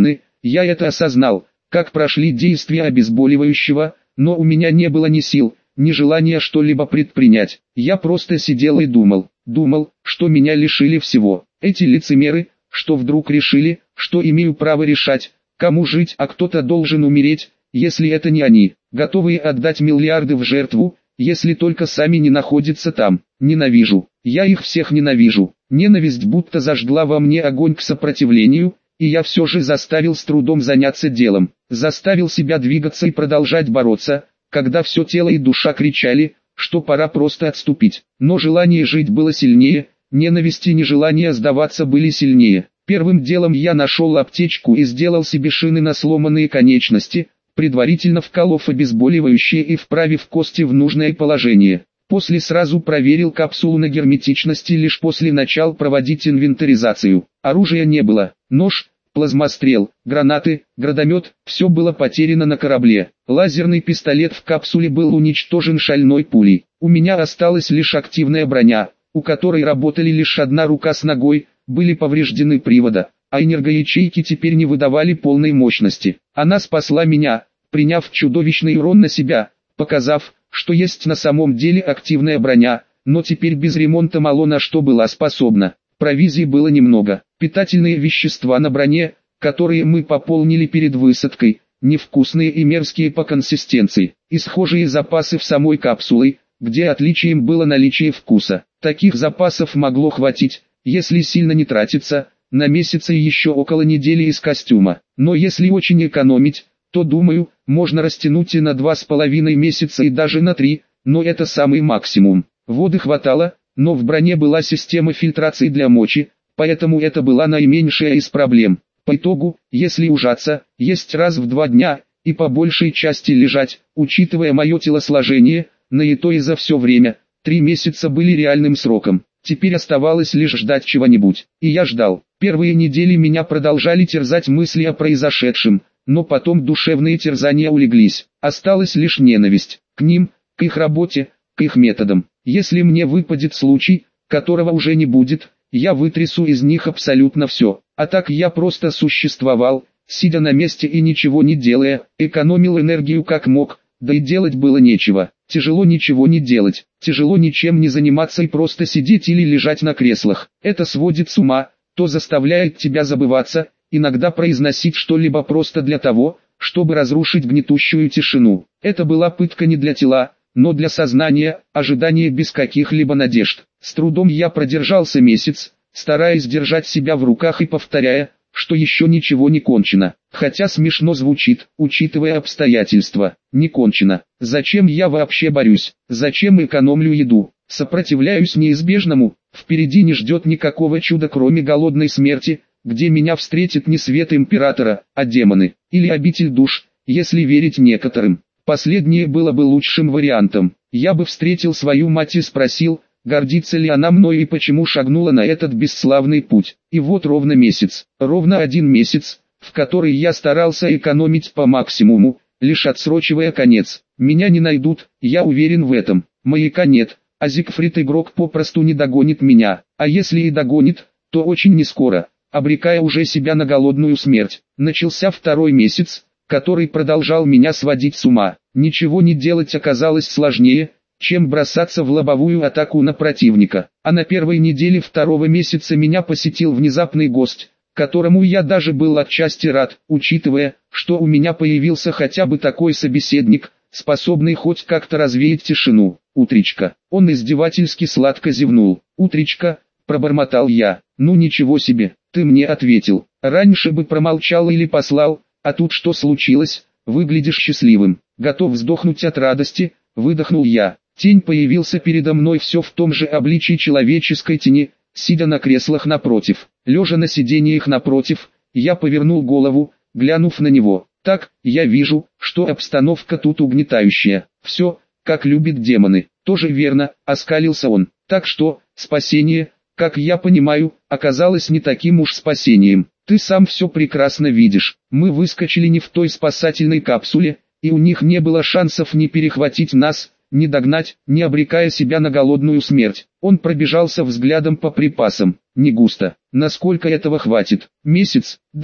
Я это осознал, как прошли действия обезболивающего, но у меня не было ни сил, ни желания что-либо предпринять. Я просто сидел и думал, что меня лишили всего. Эти лицемеры, что вдруг решили, что имею право решать, кому жить, а кто-то должен умереть, если это не они, готовые отдать миллиарды в жертву, если только сами не находятся там. Ненавижу, я их всех ненавижу. Ненависть будто зажгла во мне огонь к сопротивлению, и я все же заставил с трудом заняться делом, заставил себя двигаться и продолжать бороться, когда все тело и душа кричали, что пора просто отступить. Но желание жить было сильнее, ненависть и нежелание сдаваться были сильнее. Первым делом я нашел аптечку и сделал себе шины на сломанные конечности, предварительно вколов обезболивающее и вправив кости в нужное положение. После сразу проверил капсулу на герметичность и лишь после начал проводить инвентаризацию. Оружия не было, нож, плазмострел, гранаты, градомет, все было потеряно на корабле. Лазерный пистолет в капсуле был уничтожен шальной пулей. У меня осталась лишь активная броня, у которой работали лишь одна рука с ногой, были повреждены привода, а энергоячейки теперь не выдавали полной мощности. Она спасла меня, приняв чудовищный урон на себя, показав, что есть на самом деле активная броня, но теперь без ремонта мало на что была способна. Провизии было немного, питательные вещества на броне, которые мы пополнили перед высадкой, невкусные и мерзкие по консистенции, и схожие запасы в самой капсуле, где отличием было наличие вкуса. Таких запасов могло хватить, если сильно не тратиться, на месяц и еще около недели из костюма. Но если очень экономить, то думаю, можно растянуть и на 2,5 месяца и даже на 3, но это самый максимум. Воды хватало, но в броне была система фильтрации для мочи, поэтому это была наименьшая из проблем. По итогу, если ужаться, есть раз в 2 дня, и по большей части лежать, учитывая мое телосложение, на и то и за все время, 3 месяца были реальным сроком. Теперь оставалось лишь ждать чего-нибудь, и я ждал. Первые недели меня продолжали терзать мысли о произошедшем, но потом душевные терзания улеглись. Осталась лишь ненависть к ним, к их работе, к их методам. Если мне выпадет случай, которого уже не будет, я вытрясу из них абсолютно все. А так я просто существовал, сидя на месте и ничего не делая, экономил энергию как мог, да и делать было нечего. Тяжело ничего не делать, тяжело ничем не заниматься и просто сидеть или лежать на креслах. Это сводит с ума, то заставляет тебя забываться, иногда произносить что-либо просто для того, чтобы разрушить гнетущую тишину. Это была пытка не для тела, но для сознания, ожидание без каких-либо надежд. С трудом я продержался месяц, стараясь держать себя в руках и повторяя, что еще ничего не кончено. Хотя смешно звучит, учитывая обстоятельства. Не кончено. Зачем я вообще борюсь? Зачем экономлю еду? Сопротивляюсь неизбежному. Впереди не ждет никакого чуда, кроме голодной смерти, где меня встретит не свет императора, а демоны. Или обитель душ, если верить некоторым. Последнее было бы лучшим вариантом. Я бы встретил свою мать и спросил, гордится ли она мной и почему шагнула на этот бесславный путь. И вот ровно месяц, ровно 1 месяц, в который я старался экономить по максимуму, лишь отсрочивая конец. Меня не найдут, я уверен в этом. Маяка нет, а Зигфрид игрок попросту не догонит меня. А если и догонит, то очень нескоро, обрекая уже себя на голодную смерть. Начался 2-й месяц, который продолжал меня сводить с ума. Ничего не делать оказалось сложнее, чем бросаться в лобовую атаку на противника. А на 1-й неделе 2-го месяца меня посетил внезапный гость, которому я даже был отчасти рад, учитывая, что у меня появился хотя бы такой собеседник, способный хоть как-то развеять тишину. «Утречка». Он издевательски сладко зевнул. «Утречка», пробормотал я. «Ну ничего себе, ты мне ответил. Раньше бы промолчал или послал, а тут что случилось? Выглядишь счастливым». Готов вздохнуть от радости, выдохнул я. Тень появился передо мной все в том же обличии человеческой тени, сидя на креслах напротив. Лежа на сиденьях напротив, я повернул голову, глянув на него. Так, я вижу, что обстановка тут угнетающая. Все, как любят демоны. Тоже верно, оскалился он. Так что, спасение, как я понимаю, оказалось не таким уж спасением. Ты сам все прекрасно видишь. Мы выскочили не в той спасательной капсуле, и у них не было шансов ни перехватить нас, ни догнать, не обрекая себя на голодную смерть. Он пробежался взглядом по припасам. Не густо. Насколько этого хватит? Месяц, 2,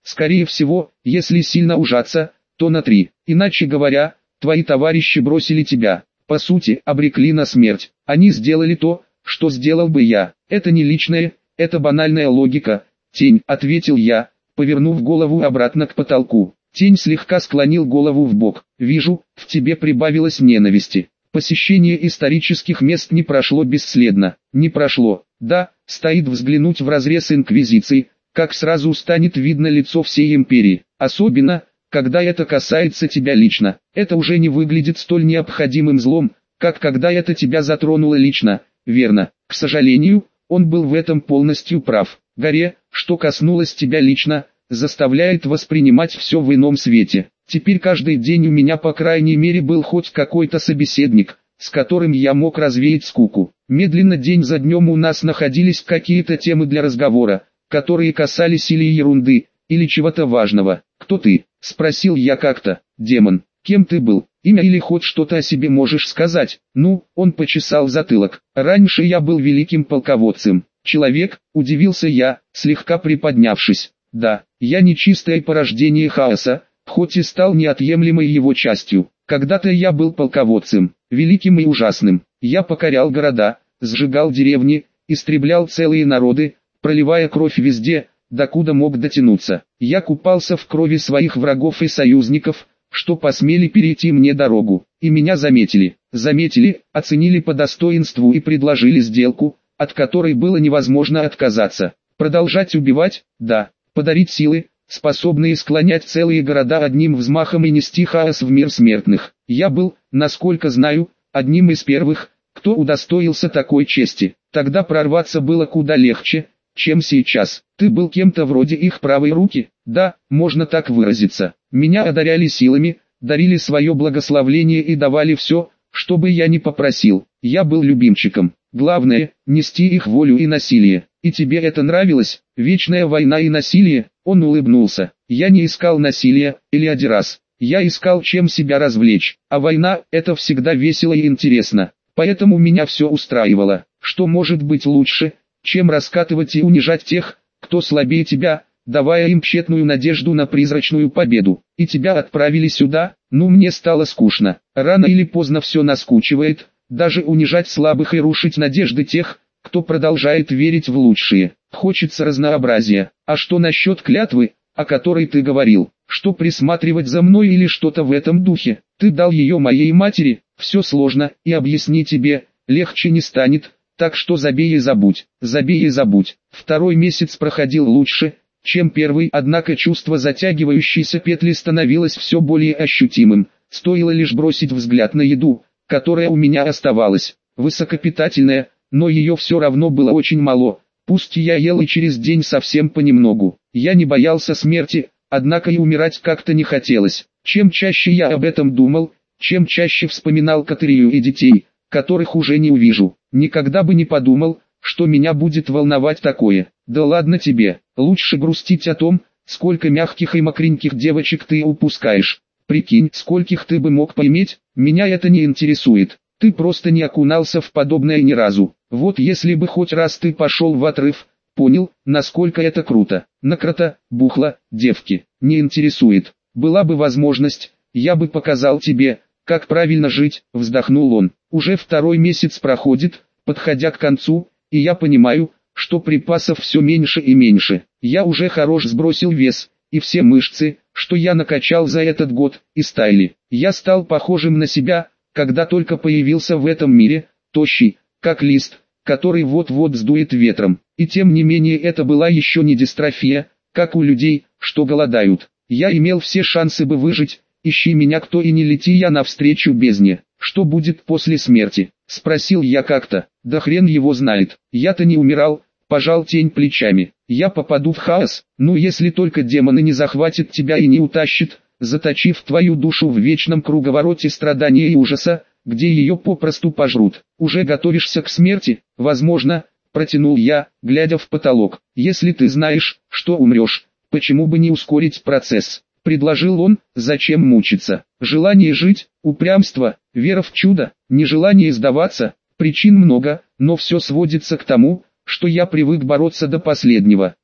Скорее всего, если сильно ужаться, то на 3. Иначе говоря, твои товарищи бросили тебя. По сути, обрекли на смерть. Они сделали то, что сделал бы я. Это не личное, это банальная логика. Тень, ответил я, повернув голову обратно к потолку. Тень слегка склонил голову вбок. Вижу, в тебе прибавилось ненависти. Посещение исторических мест не прошло бесследно. Не прошло. Да, стоит взглянуть вразрез инквизиции, как сразу станет видно лицо всей империи. Особенно, когда это касается тебя лично. Это уже не выглядит столь необходимым злом, как когда это тебя затронуло лично. Верно. К сожалению, он был в этом полностью прав. Горе, что коснулось тебя лично, заставляет воспринимать все в ином свете. Теперь каждый день у меня по крайней мере был хоть какой-то собеседник, с которым я мог развеять скуку. Медленно день за днем у нас находились какие-то темы для разговора, которые касались или ерунды, или чего-то важного. «Кто ты?» – спросил я как-то. «Демон. Кем ты был? Имя или хоть что-то о себе можешь сказать?» «Ну», – он почесал затылок. «Раньше я был великим полководцем». «Человек?» – удивился я, слегка приподнявшись. «Да, я нечистое порождение хаоса, хоть и стал неотъемлемой его частью. Когда-то я был полководцем, великим и ужасным. Я покорял города, сжигал деревни, истреблял целые народы, проливая кровь везде, докуда мог дотянуться. Я купался в крови своих врагов и союзников, что посмели перейти мне дорогу. И меня заметили. Заметили, оценили по достоинству и предложили сделку, от которой было невозможно отказаться. Продолжать убивать? Да. Подарить силы, способные склонять целые города одним взмахом и нести хаос в мир смертных. Я был, насколько знаю, одним из первых, кто удостоился такой чести. Тогда прорваться было куда легче, чем сейчас. Ты был кем-то вроде их правой руки? Да, можно так выразиться. Меня одаряли силами, дарили свое благословление и давали все, что бы я ни попросил. Я был любимчиком. Главное, нести их волю и насилие. И тебе это нравилось? Вечная война и насилие? Он улыбнулся. Я не искал насилия, или одирас. Я искал чем себя развлечь. А война – это всегда весело и интересно. Поэтому меня все устраивало. Что может быть лучше, чем раскатывать и унижать тех, кто слабее тебя, давая им тщетную надежду на призрачную победу. И тебя отправили сюда? Ну, мне стало скучно. Рано или поздно все наскучивает, даже унижать слабых и рушить надежды тех, кто продолжает верить в лучшее. Хочется разнообразия. А что насчет клятвы, о которой ты говорил? Что присматривать за мной или что-то в этом духе? Ты дал ее моей матери? Все сложно, и объясни тебе, легче не станет, так что забей и забудь. Забей и забудь. Второй месяц проходил лучше, чем первый, однако чувство затягивающейся петли становилось все более ощутимым. Стоило лишь бросить взгляд на еду, которая у меня оставалась. Высокопитательная, но ее все равно было очень мало. Пусть я ел и через день совсем понемногу. Я не боялся смерти, однако и умирать как-то не хотелось. Чем чаще я об этом думал, чем чаще вспоминал Катерию и детей, которых уже не увижу. Никогда бы не подумал, что меня будет волновать такое. Да ладно тебе, лучше грустить о том, сколько мягких и мокреньких девочек ты упускаешь. Прикинь, скольких ты бы мог поиметь, меня это не интересует. Ты просто не окунался в подобное ни разу. Вот если бы хоть раз ты пошел в отрыв, понял, насколько это круто. Накрота, бухла, девки, не интересует. Была бы возможность, я бы показал тебе, как правильно жить, вздохнул он. Уже второй месяц проходит, подходя к концу, и я понимаю, что припасов все меньше и меньше. Я уже хорош сбросил вес, и все мышцы, что я накачал за этот год, истаяли. Я стал похожим на себя, когда только появился в этом мире, тощий, как лист, который вот-вот сдует ветром. И тем не менее это была еще не дистрофия, как у людей, что голодают. Я имел все шансы бы выжить, ищи меня кто и не лети я навстречу бездне. Что будет после смерти? Спросил я как-то. Да хрен его знает. Я-то не умирал, пожал Тень плечами. Я попаду в хаос, ну если только демоны не захватят тебя и не утащат, заточив твою душу в вечном круговороте страдания и ужаса, где ее попросту пожрут. Уже готовишься к смерти? Возможно, протянул я, глядя в потолок. Если ты знаешь, что умрешь, почему бы не ускорить процесс? Предложил он. Зачем мучиться? Желание жить, упрямство, вера в чудо, нежелание сдаваться. Причин много, но все сводится к тому, что я привык бороться до последнего.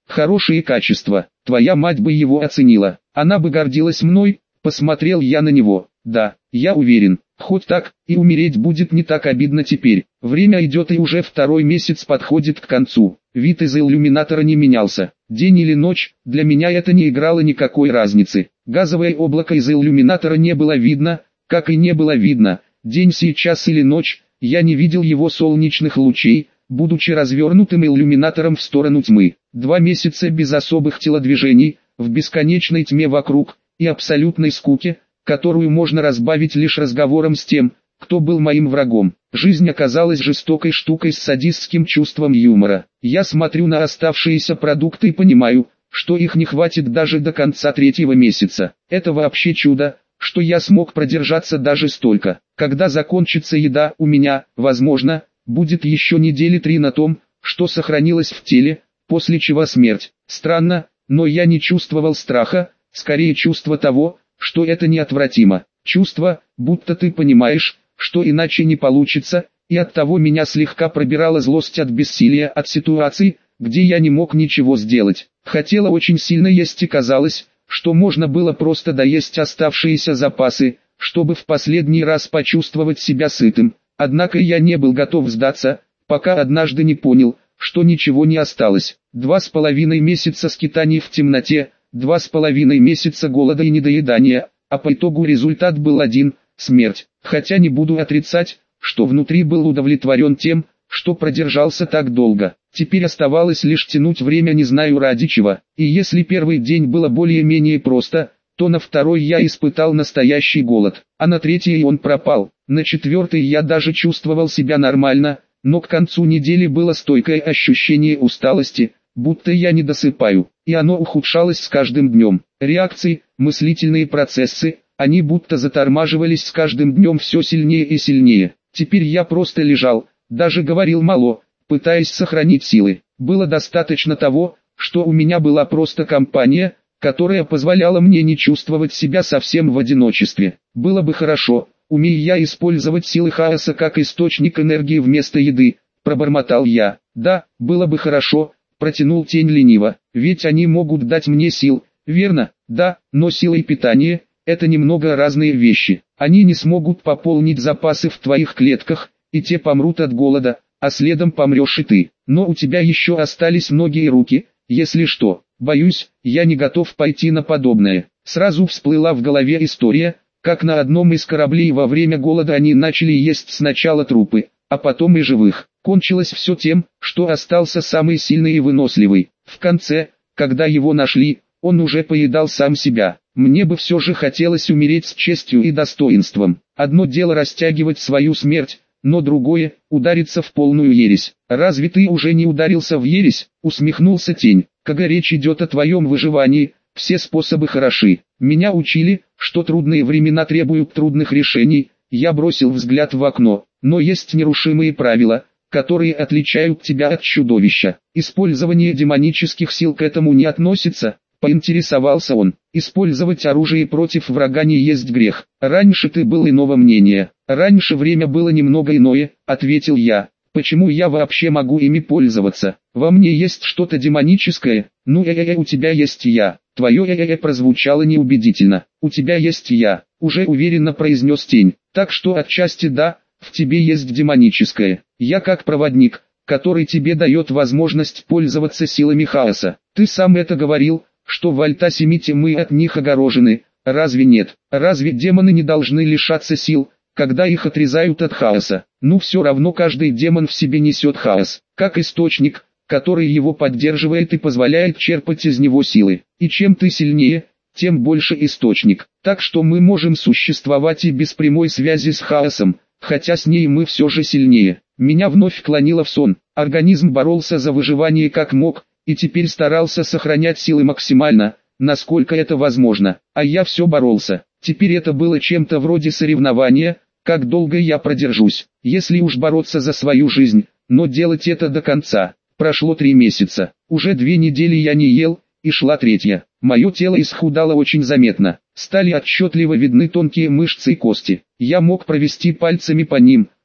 Хорошие качества, твоя мать бы его оценила, она бы гордилась мной. Посмотрел я на него. Да, я уверен, хоть так, и умереть будет не так обидно теперь. Время идет и уже второй месяц подходит к концу. Вид из иллюминатора не менялся. День или ночь, для меня это не играло никакой разницы. Газовое облако из иллюминатора не было видно, как и не было видно, день сейчас или ночь, я не видел его солнечных лучей, будучи развернутым иллюминатором в сторону тьмы. 2 месяца без особых телодвижений, в бесконечной тьме вокруг, и абсолютной скуке, которую можно разбавить лишь разговором с тем, кто был моим врагом. Жизнь оказалась жестокой штукой с садистским чувством юмора. Я смотрю на оставшиеся продукты и понимаю, что их не хватит даже до конца 3-го месяца. Это вообще чудо, что я смог продержаться даже столько. Когда закончится еда, у меня, возможно, будет еще недели 3 на том, что сохранилось в теле, после чего смерть. Странно, но я не чувствовал страха, скорее чувство того, что это неотвратимо. Чувство, будто ты понимаешь, что иначе не получится, и оттого меня слегка пробирала злость от бессилия, от ситуации, где я не мог ничего сделать. Хотела очень сильно есть и казалось, что можно было просто доесть оставшиеся запасы, чтобы в последний раз почувствовать себя сытым. Однако я не был готов сдаться, пока однажды не понял, что ничего не осталось. 2,5 месяца скитаний в темноте, 2,5 месяца голода и недоедания, а по итогу результат был один – смерть. Хотя не буду отрицать, что внутри был удовлетворен тем, что продержался так долго. Теперь оставалось лишь тянуть время не знаю ради чего. И если первый день было более-менее просто, то на второй я испытал настоящий голод, а на третий он пропал. На 4-й я даже чувствовал себя нормально, но к концу недели было стойкое ощущение усталости, будто я не досыпаю, и оно ухудшалось с каждым днем. Реакции, мыслительные процессы, они будто затормаживались с каждым днем все сильнее и сильнее. Теперь я просто лежал, даже говорил мало, пытаясь сохранить силы. Было достаточно того, что у меня была просто компания, которая позволяла мне не чувствовать себя совсем в одиночестве. Было бы хорошо, умея я использовать силы хаоса как источник энергии вместо еды, пробормотал я. Да, было бы хорошо, протянул тень лениво, ведь они могут дать мне сил, верно? Да, но сила и питание – это немного разные вещи. Они не смогут пополнить запасы в твоих клетках, и те помрут от голода, а следом помрешь и ты. Но у тебя еще остались ноги и руки, если что. Боюсь, я не готов пойти на подобное. Сразу всплыла в голове история, как на одном из кораблей во время голода они начали есть сначала трупы, а потом и живых. Кончилось все тем, что остался самый сильный и выносливый. В конце, когда его нашли, он уже поедал сам себя. Мне бы все же хотелось умереть с честью и достоинством. Одно дело растягивать свою смерть, но другое – удариться в полную ересь. «Разве ты уже не ударился в ересь?» – усмехнулся тень. «Когда речь идет о твоем выживании, все способы хороши. Меня учили, что трудные времена требуют трудных решений». Я бросил взгляд в окно, но есть нерушимые правила, которые отличают тебя от чудовища. Использование демонических сил к этому не относится, поинтересовался он. Использовать оружие против врага не есть грех. Раньше ты был иного мнения. Раньше время было немного иное, ответил я. Почему я вообще могу ими пользоваться? Во мне есть что-то демоническое. Ну у тебя есть я. Твое прозвучало неубедительно. У тебя есть я, уже уверенно произнес тень. Так что отчасти да, в тебе есть демоническое. Я как проводник, который тебе дает возможность пользоваться силами хаоса. Ты сам это говорил, что в Альтасемите мы от них огорожены. Разве нет? Разве демоны не должны лишаться сил, когда их отрезают от хаоса? Ну все равно каждый демон в себе несет хаос, как источник, который его поддерживает и позволяет черпать из него силы. И чем ты сильнее, тем больше источник. Так что мы можем существовать и без прямой связи с хаосом, хотя с ней мы все же сильнее. Меня вновь клонило в сон. Организм боролся за выживание как мог, и теперь старался сохранять силы максимально, насколько это возможно. А я все боролся. Теперь это было чем-то вроде соревнования, как долго я продержусь, если уж бороться за свою жизнь, но делать это до конца. Прошло 3 месяца, уже 2 недели я не ел, и шла 3-я. Мое тело исхудало очень заметно, стали отчетливо видны тонкие мышцы и кости. Я мог провести пальцами по ним,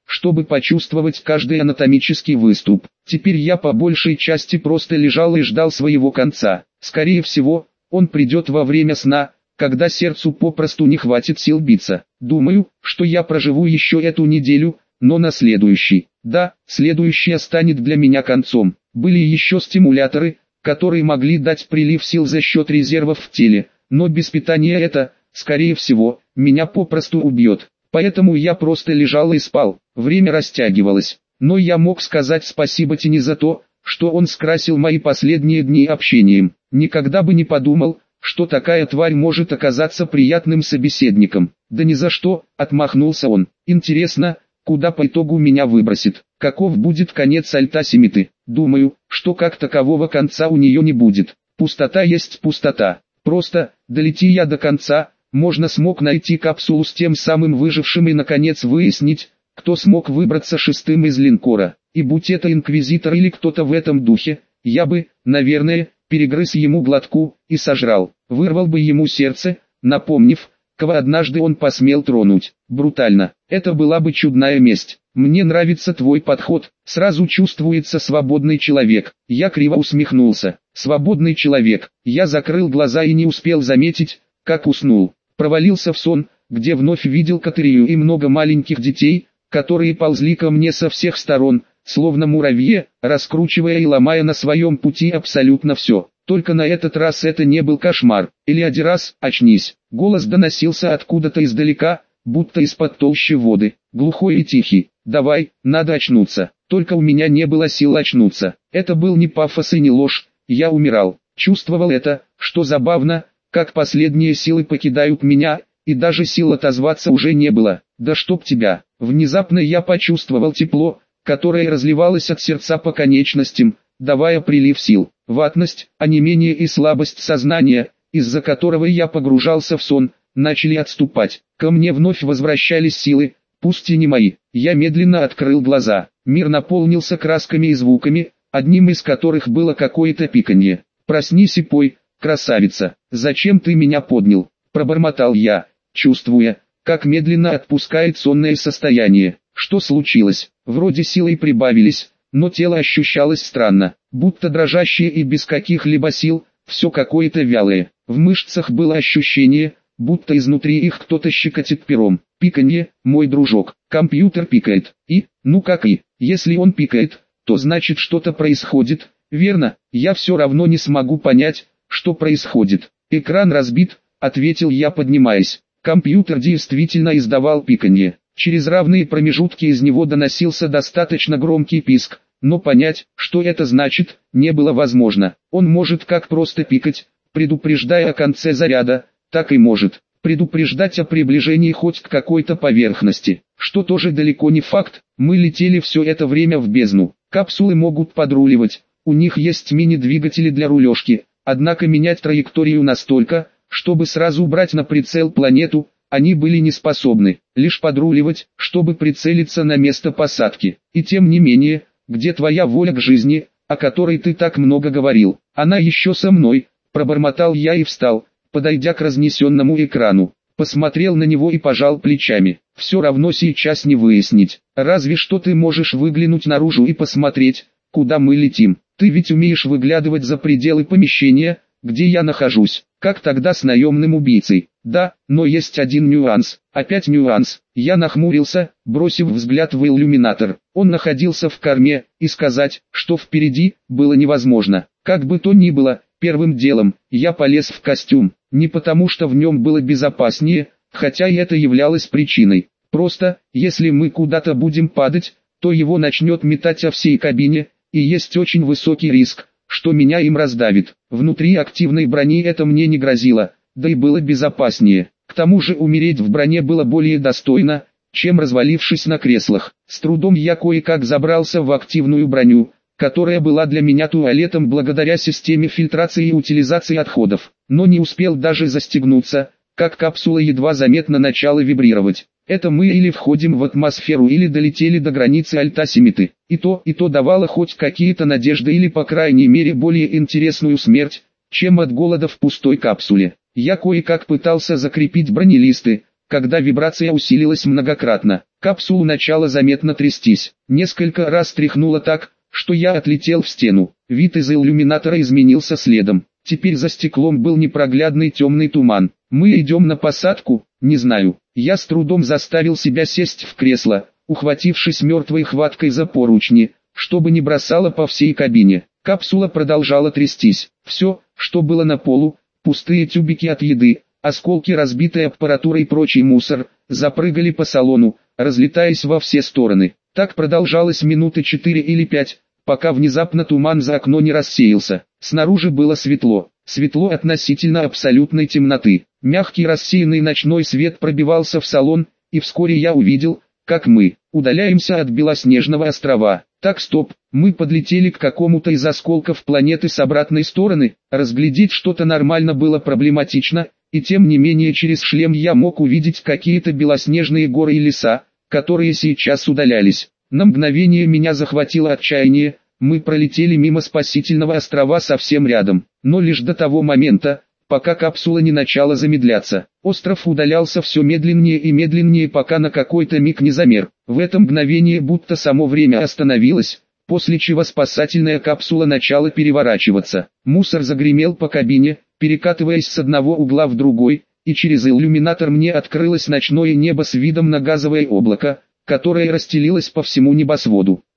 чтобы почувствовать каждый анатомический выступ. Теперь я по большей части просто лежал и ждал своего конца. Скорее всего, он придет во время сна, когда сердцу попросту не хватит сил биться. Думаю, что я проживу еще эту неделю, но на следующий. Да, следующая станет для меня концом. Были еще стимуляторы, которые могли дать прилив сил за счет резервов в теле, но без питания это, скорее всего, меня попросту убьет. Поэтому я просто лежал и спал. Время растягивалось, но я мог сказать спасибо Тени за то, что он скрасил мои последние дни общением. Никогда бы не подумал, что такая тварь может оказаться приятным собеседником. Да ни за что, отмахнулся он. Интересно, куда по итогу меня выбросит? Каков будет конец Альтасимиты? Думаю, что как такового конца у нее не будет. Пустота есть пустота. Просто, долети я до конца, можно смог найти капсулу с тем самым выжившим и наконец выяснить, кто смог выбраться шестым из линкора. И будь это инквизитор или кто-то в этом духе, я бы, наверное, перегрыз ему глотку и сожрал. Вырвал бы ему сердце, напомнив, кого однажды он посмел тронуть. Брутально. Это была бы чудная месть. Мне нравится твой подход. Сразу чувствуется свободный человек. Я криво усмехнулся. Свободный человек. Я закрыл глаза и не успел заметить, как уснул. Провалился в сон, где вновь видел Катерию и много маленьких детей, которые ползли ко мне со всех сторон, словно муравьи, раскручивая и ломая на своем пути абсолютно все. Только на этот раз это не был кошмар. Элиадирас, очнись. Голос доносился откуда-то издалека, будто из-под толщи воды, глухой и тихий. Давай, надо очнуться. Только у меня не было сил очнуться. Это был не пафос и не ложь, я умирал. Чувствовал это, что забавно, как последние силы покидают меня, и даже сил отозваться уже не было. Да чтоб тебя. Внезапно я почувствовал тепло, которое разливалось от сердца по конечностям, давая прилив сил. Ватность, онемение и слабость сознания, из-за которого я погружался в сон, начали отступать. Ко мне вновь возвращались силы, пусть и не мои. Я медленно открыл глаза. Мир наполнился красками и звуками, одним из которых было какое-то пиканье. «Проснись и пой, красавица, зачем ты меня поднял?» – пробормотал я, чувствуя, как медленно отпускает сонное состояние. Что случилось? Вроде силы прибавились, но тело ощущалось странно, будто дрожащее и без каких-либо сил, все какое-то вялое. В мышцах было ощущение, будто изнутри их кто-то щекотит пером. Пиканье, мой дружок, компьютер пикает. И, ну как и, если он пикает, то значит что-то происходит, верно? Я все равно не смогу понять, что происходит. Экран разбит, ответил я, поднимаясь. Компьютер действительно издавал пиканье. Через равные промежутки из него доносился достаточно громкий писк, но понять, что это значит, не было возможно. Он может как просто пикать, предупреждая о конце заряда, так и может предупреждать о приближении хоть к какой-то поверхности, что тоже далеко не факт. Мы летели все это время в бездну. Капсулы могут подруливать, у них есть мини-двигатели для рулежки, однако менять траекторию настолько, чтобы сразу брать на прицел планету, они были не способны, лишь подруливать, чтобы прицелиться на место посадки. И тем не менее, где твоя воля к жизни, о которой ты так много говорил? Она еще со мной, пробормотал я и встал, подойдя к разнесенному экрану. Посмотрел на него и пожал плечами. Все равно сейчас не выяснить. Разве что ты можешь выглянуть наружу и посмотреть, куда мы летим. Ты ведь умеешь выглядывать за пределы помещения, где я нахожусь, как тогда с наемным убийцей. Да, но есть один нюанс. Опять нюанс. Я нахмурился, бросив взгляд в иллюминатор. Он находился в корме, и сказать, что впереди, было невозможно. Как бы то ни было, первым делом, я полез в костюм. Не потому что в нем было безопаснее, хотя и это являлось причиной. Просто, если мы куда-то будем падать, то его начнет метать о всей кабине, и есть очень высокий риск, что меня им раздавит. Внутри активной брони это мне не грозило, да и было безопаснее. К тому же умереть в броне было более достойно, чем развалившись на креслах. С трудом я кое-как забрался в активную броню, которая была для меня туалетом благодаря системе фильтрации и утилизации отходов. Но не успел даже застегнуться, как капсула едва заметно начала вибрировать. Это мы или входим в атмосферу, или долетели до границы Альтасимиты. И то давало хоть какие-то надежды или по крайней мере более интересную смерть, чем от голода в пустой капсуле. Я кое-как пытался закрепить бронелисты, когда вибрация усилилась многократно. Капсулу начала заметно трястись. Несколько раз тряхнуло так, что я отлетел в стену. Вид из иллюминатора изменился следом. Теперь за стеклом был непроглядный темный туман. Мы идем на посадку? Не знаю. Я с трудом заставил себя сесть в кресло, ухватившись мертвой хваткой за поручни, чтобы не бросало по всей кабине. Капсула продолжала трястись. Все, что было на полу, пустые тюбики от еды, осколки разбитой аппаратуры и прочий мусор, запрыгали по салону, разлетаясь во все стороны. Так продолжалось минуты 4 или 5, пока внезапно туман за окно не рассеялся. Снаружи было светло. Светло относительно абсолютной темноты. Мягкий рассеянный ночной свет пробивался в салон, и вскоре я увидел, как мы удаляемся от Белоснежного острова. Так, стоп, мы подлетели к какому-то из осколков планеты с обратной стороны. Разглядеть что-то нормально было проблематично, и тем не менее через шлем я мог увидеть какие-то белоснежные горы и леса, которые сейчас удалялись. На мгновение меня захватило отчаяние. Мы пролетели мимо спасительного острова совсем рядом, но лишь до того момента, пока капсула не начала замедляться. Остров удалялся все медленнее и медленнее, пока на какой-то миг не замер. В это мгновение будто само время остановилось, после чего спасательная капсула начала переворачиваться. Мусор загремел по кабине, перекатываясь с одного угла в другой, и через иллюминатор мне открылось ночное небо с видом на газовое облако, которое расстелилось по всему небосводу.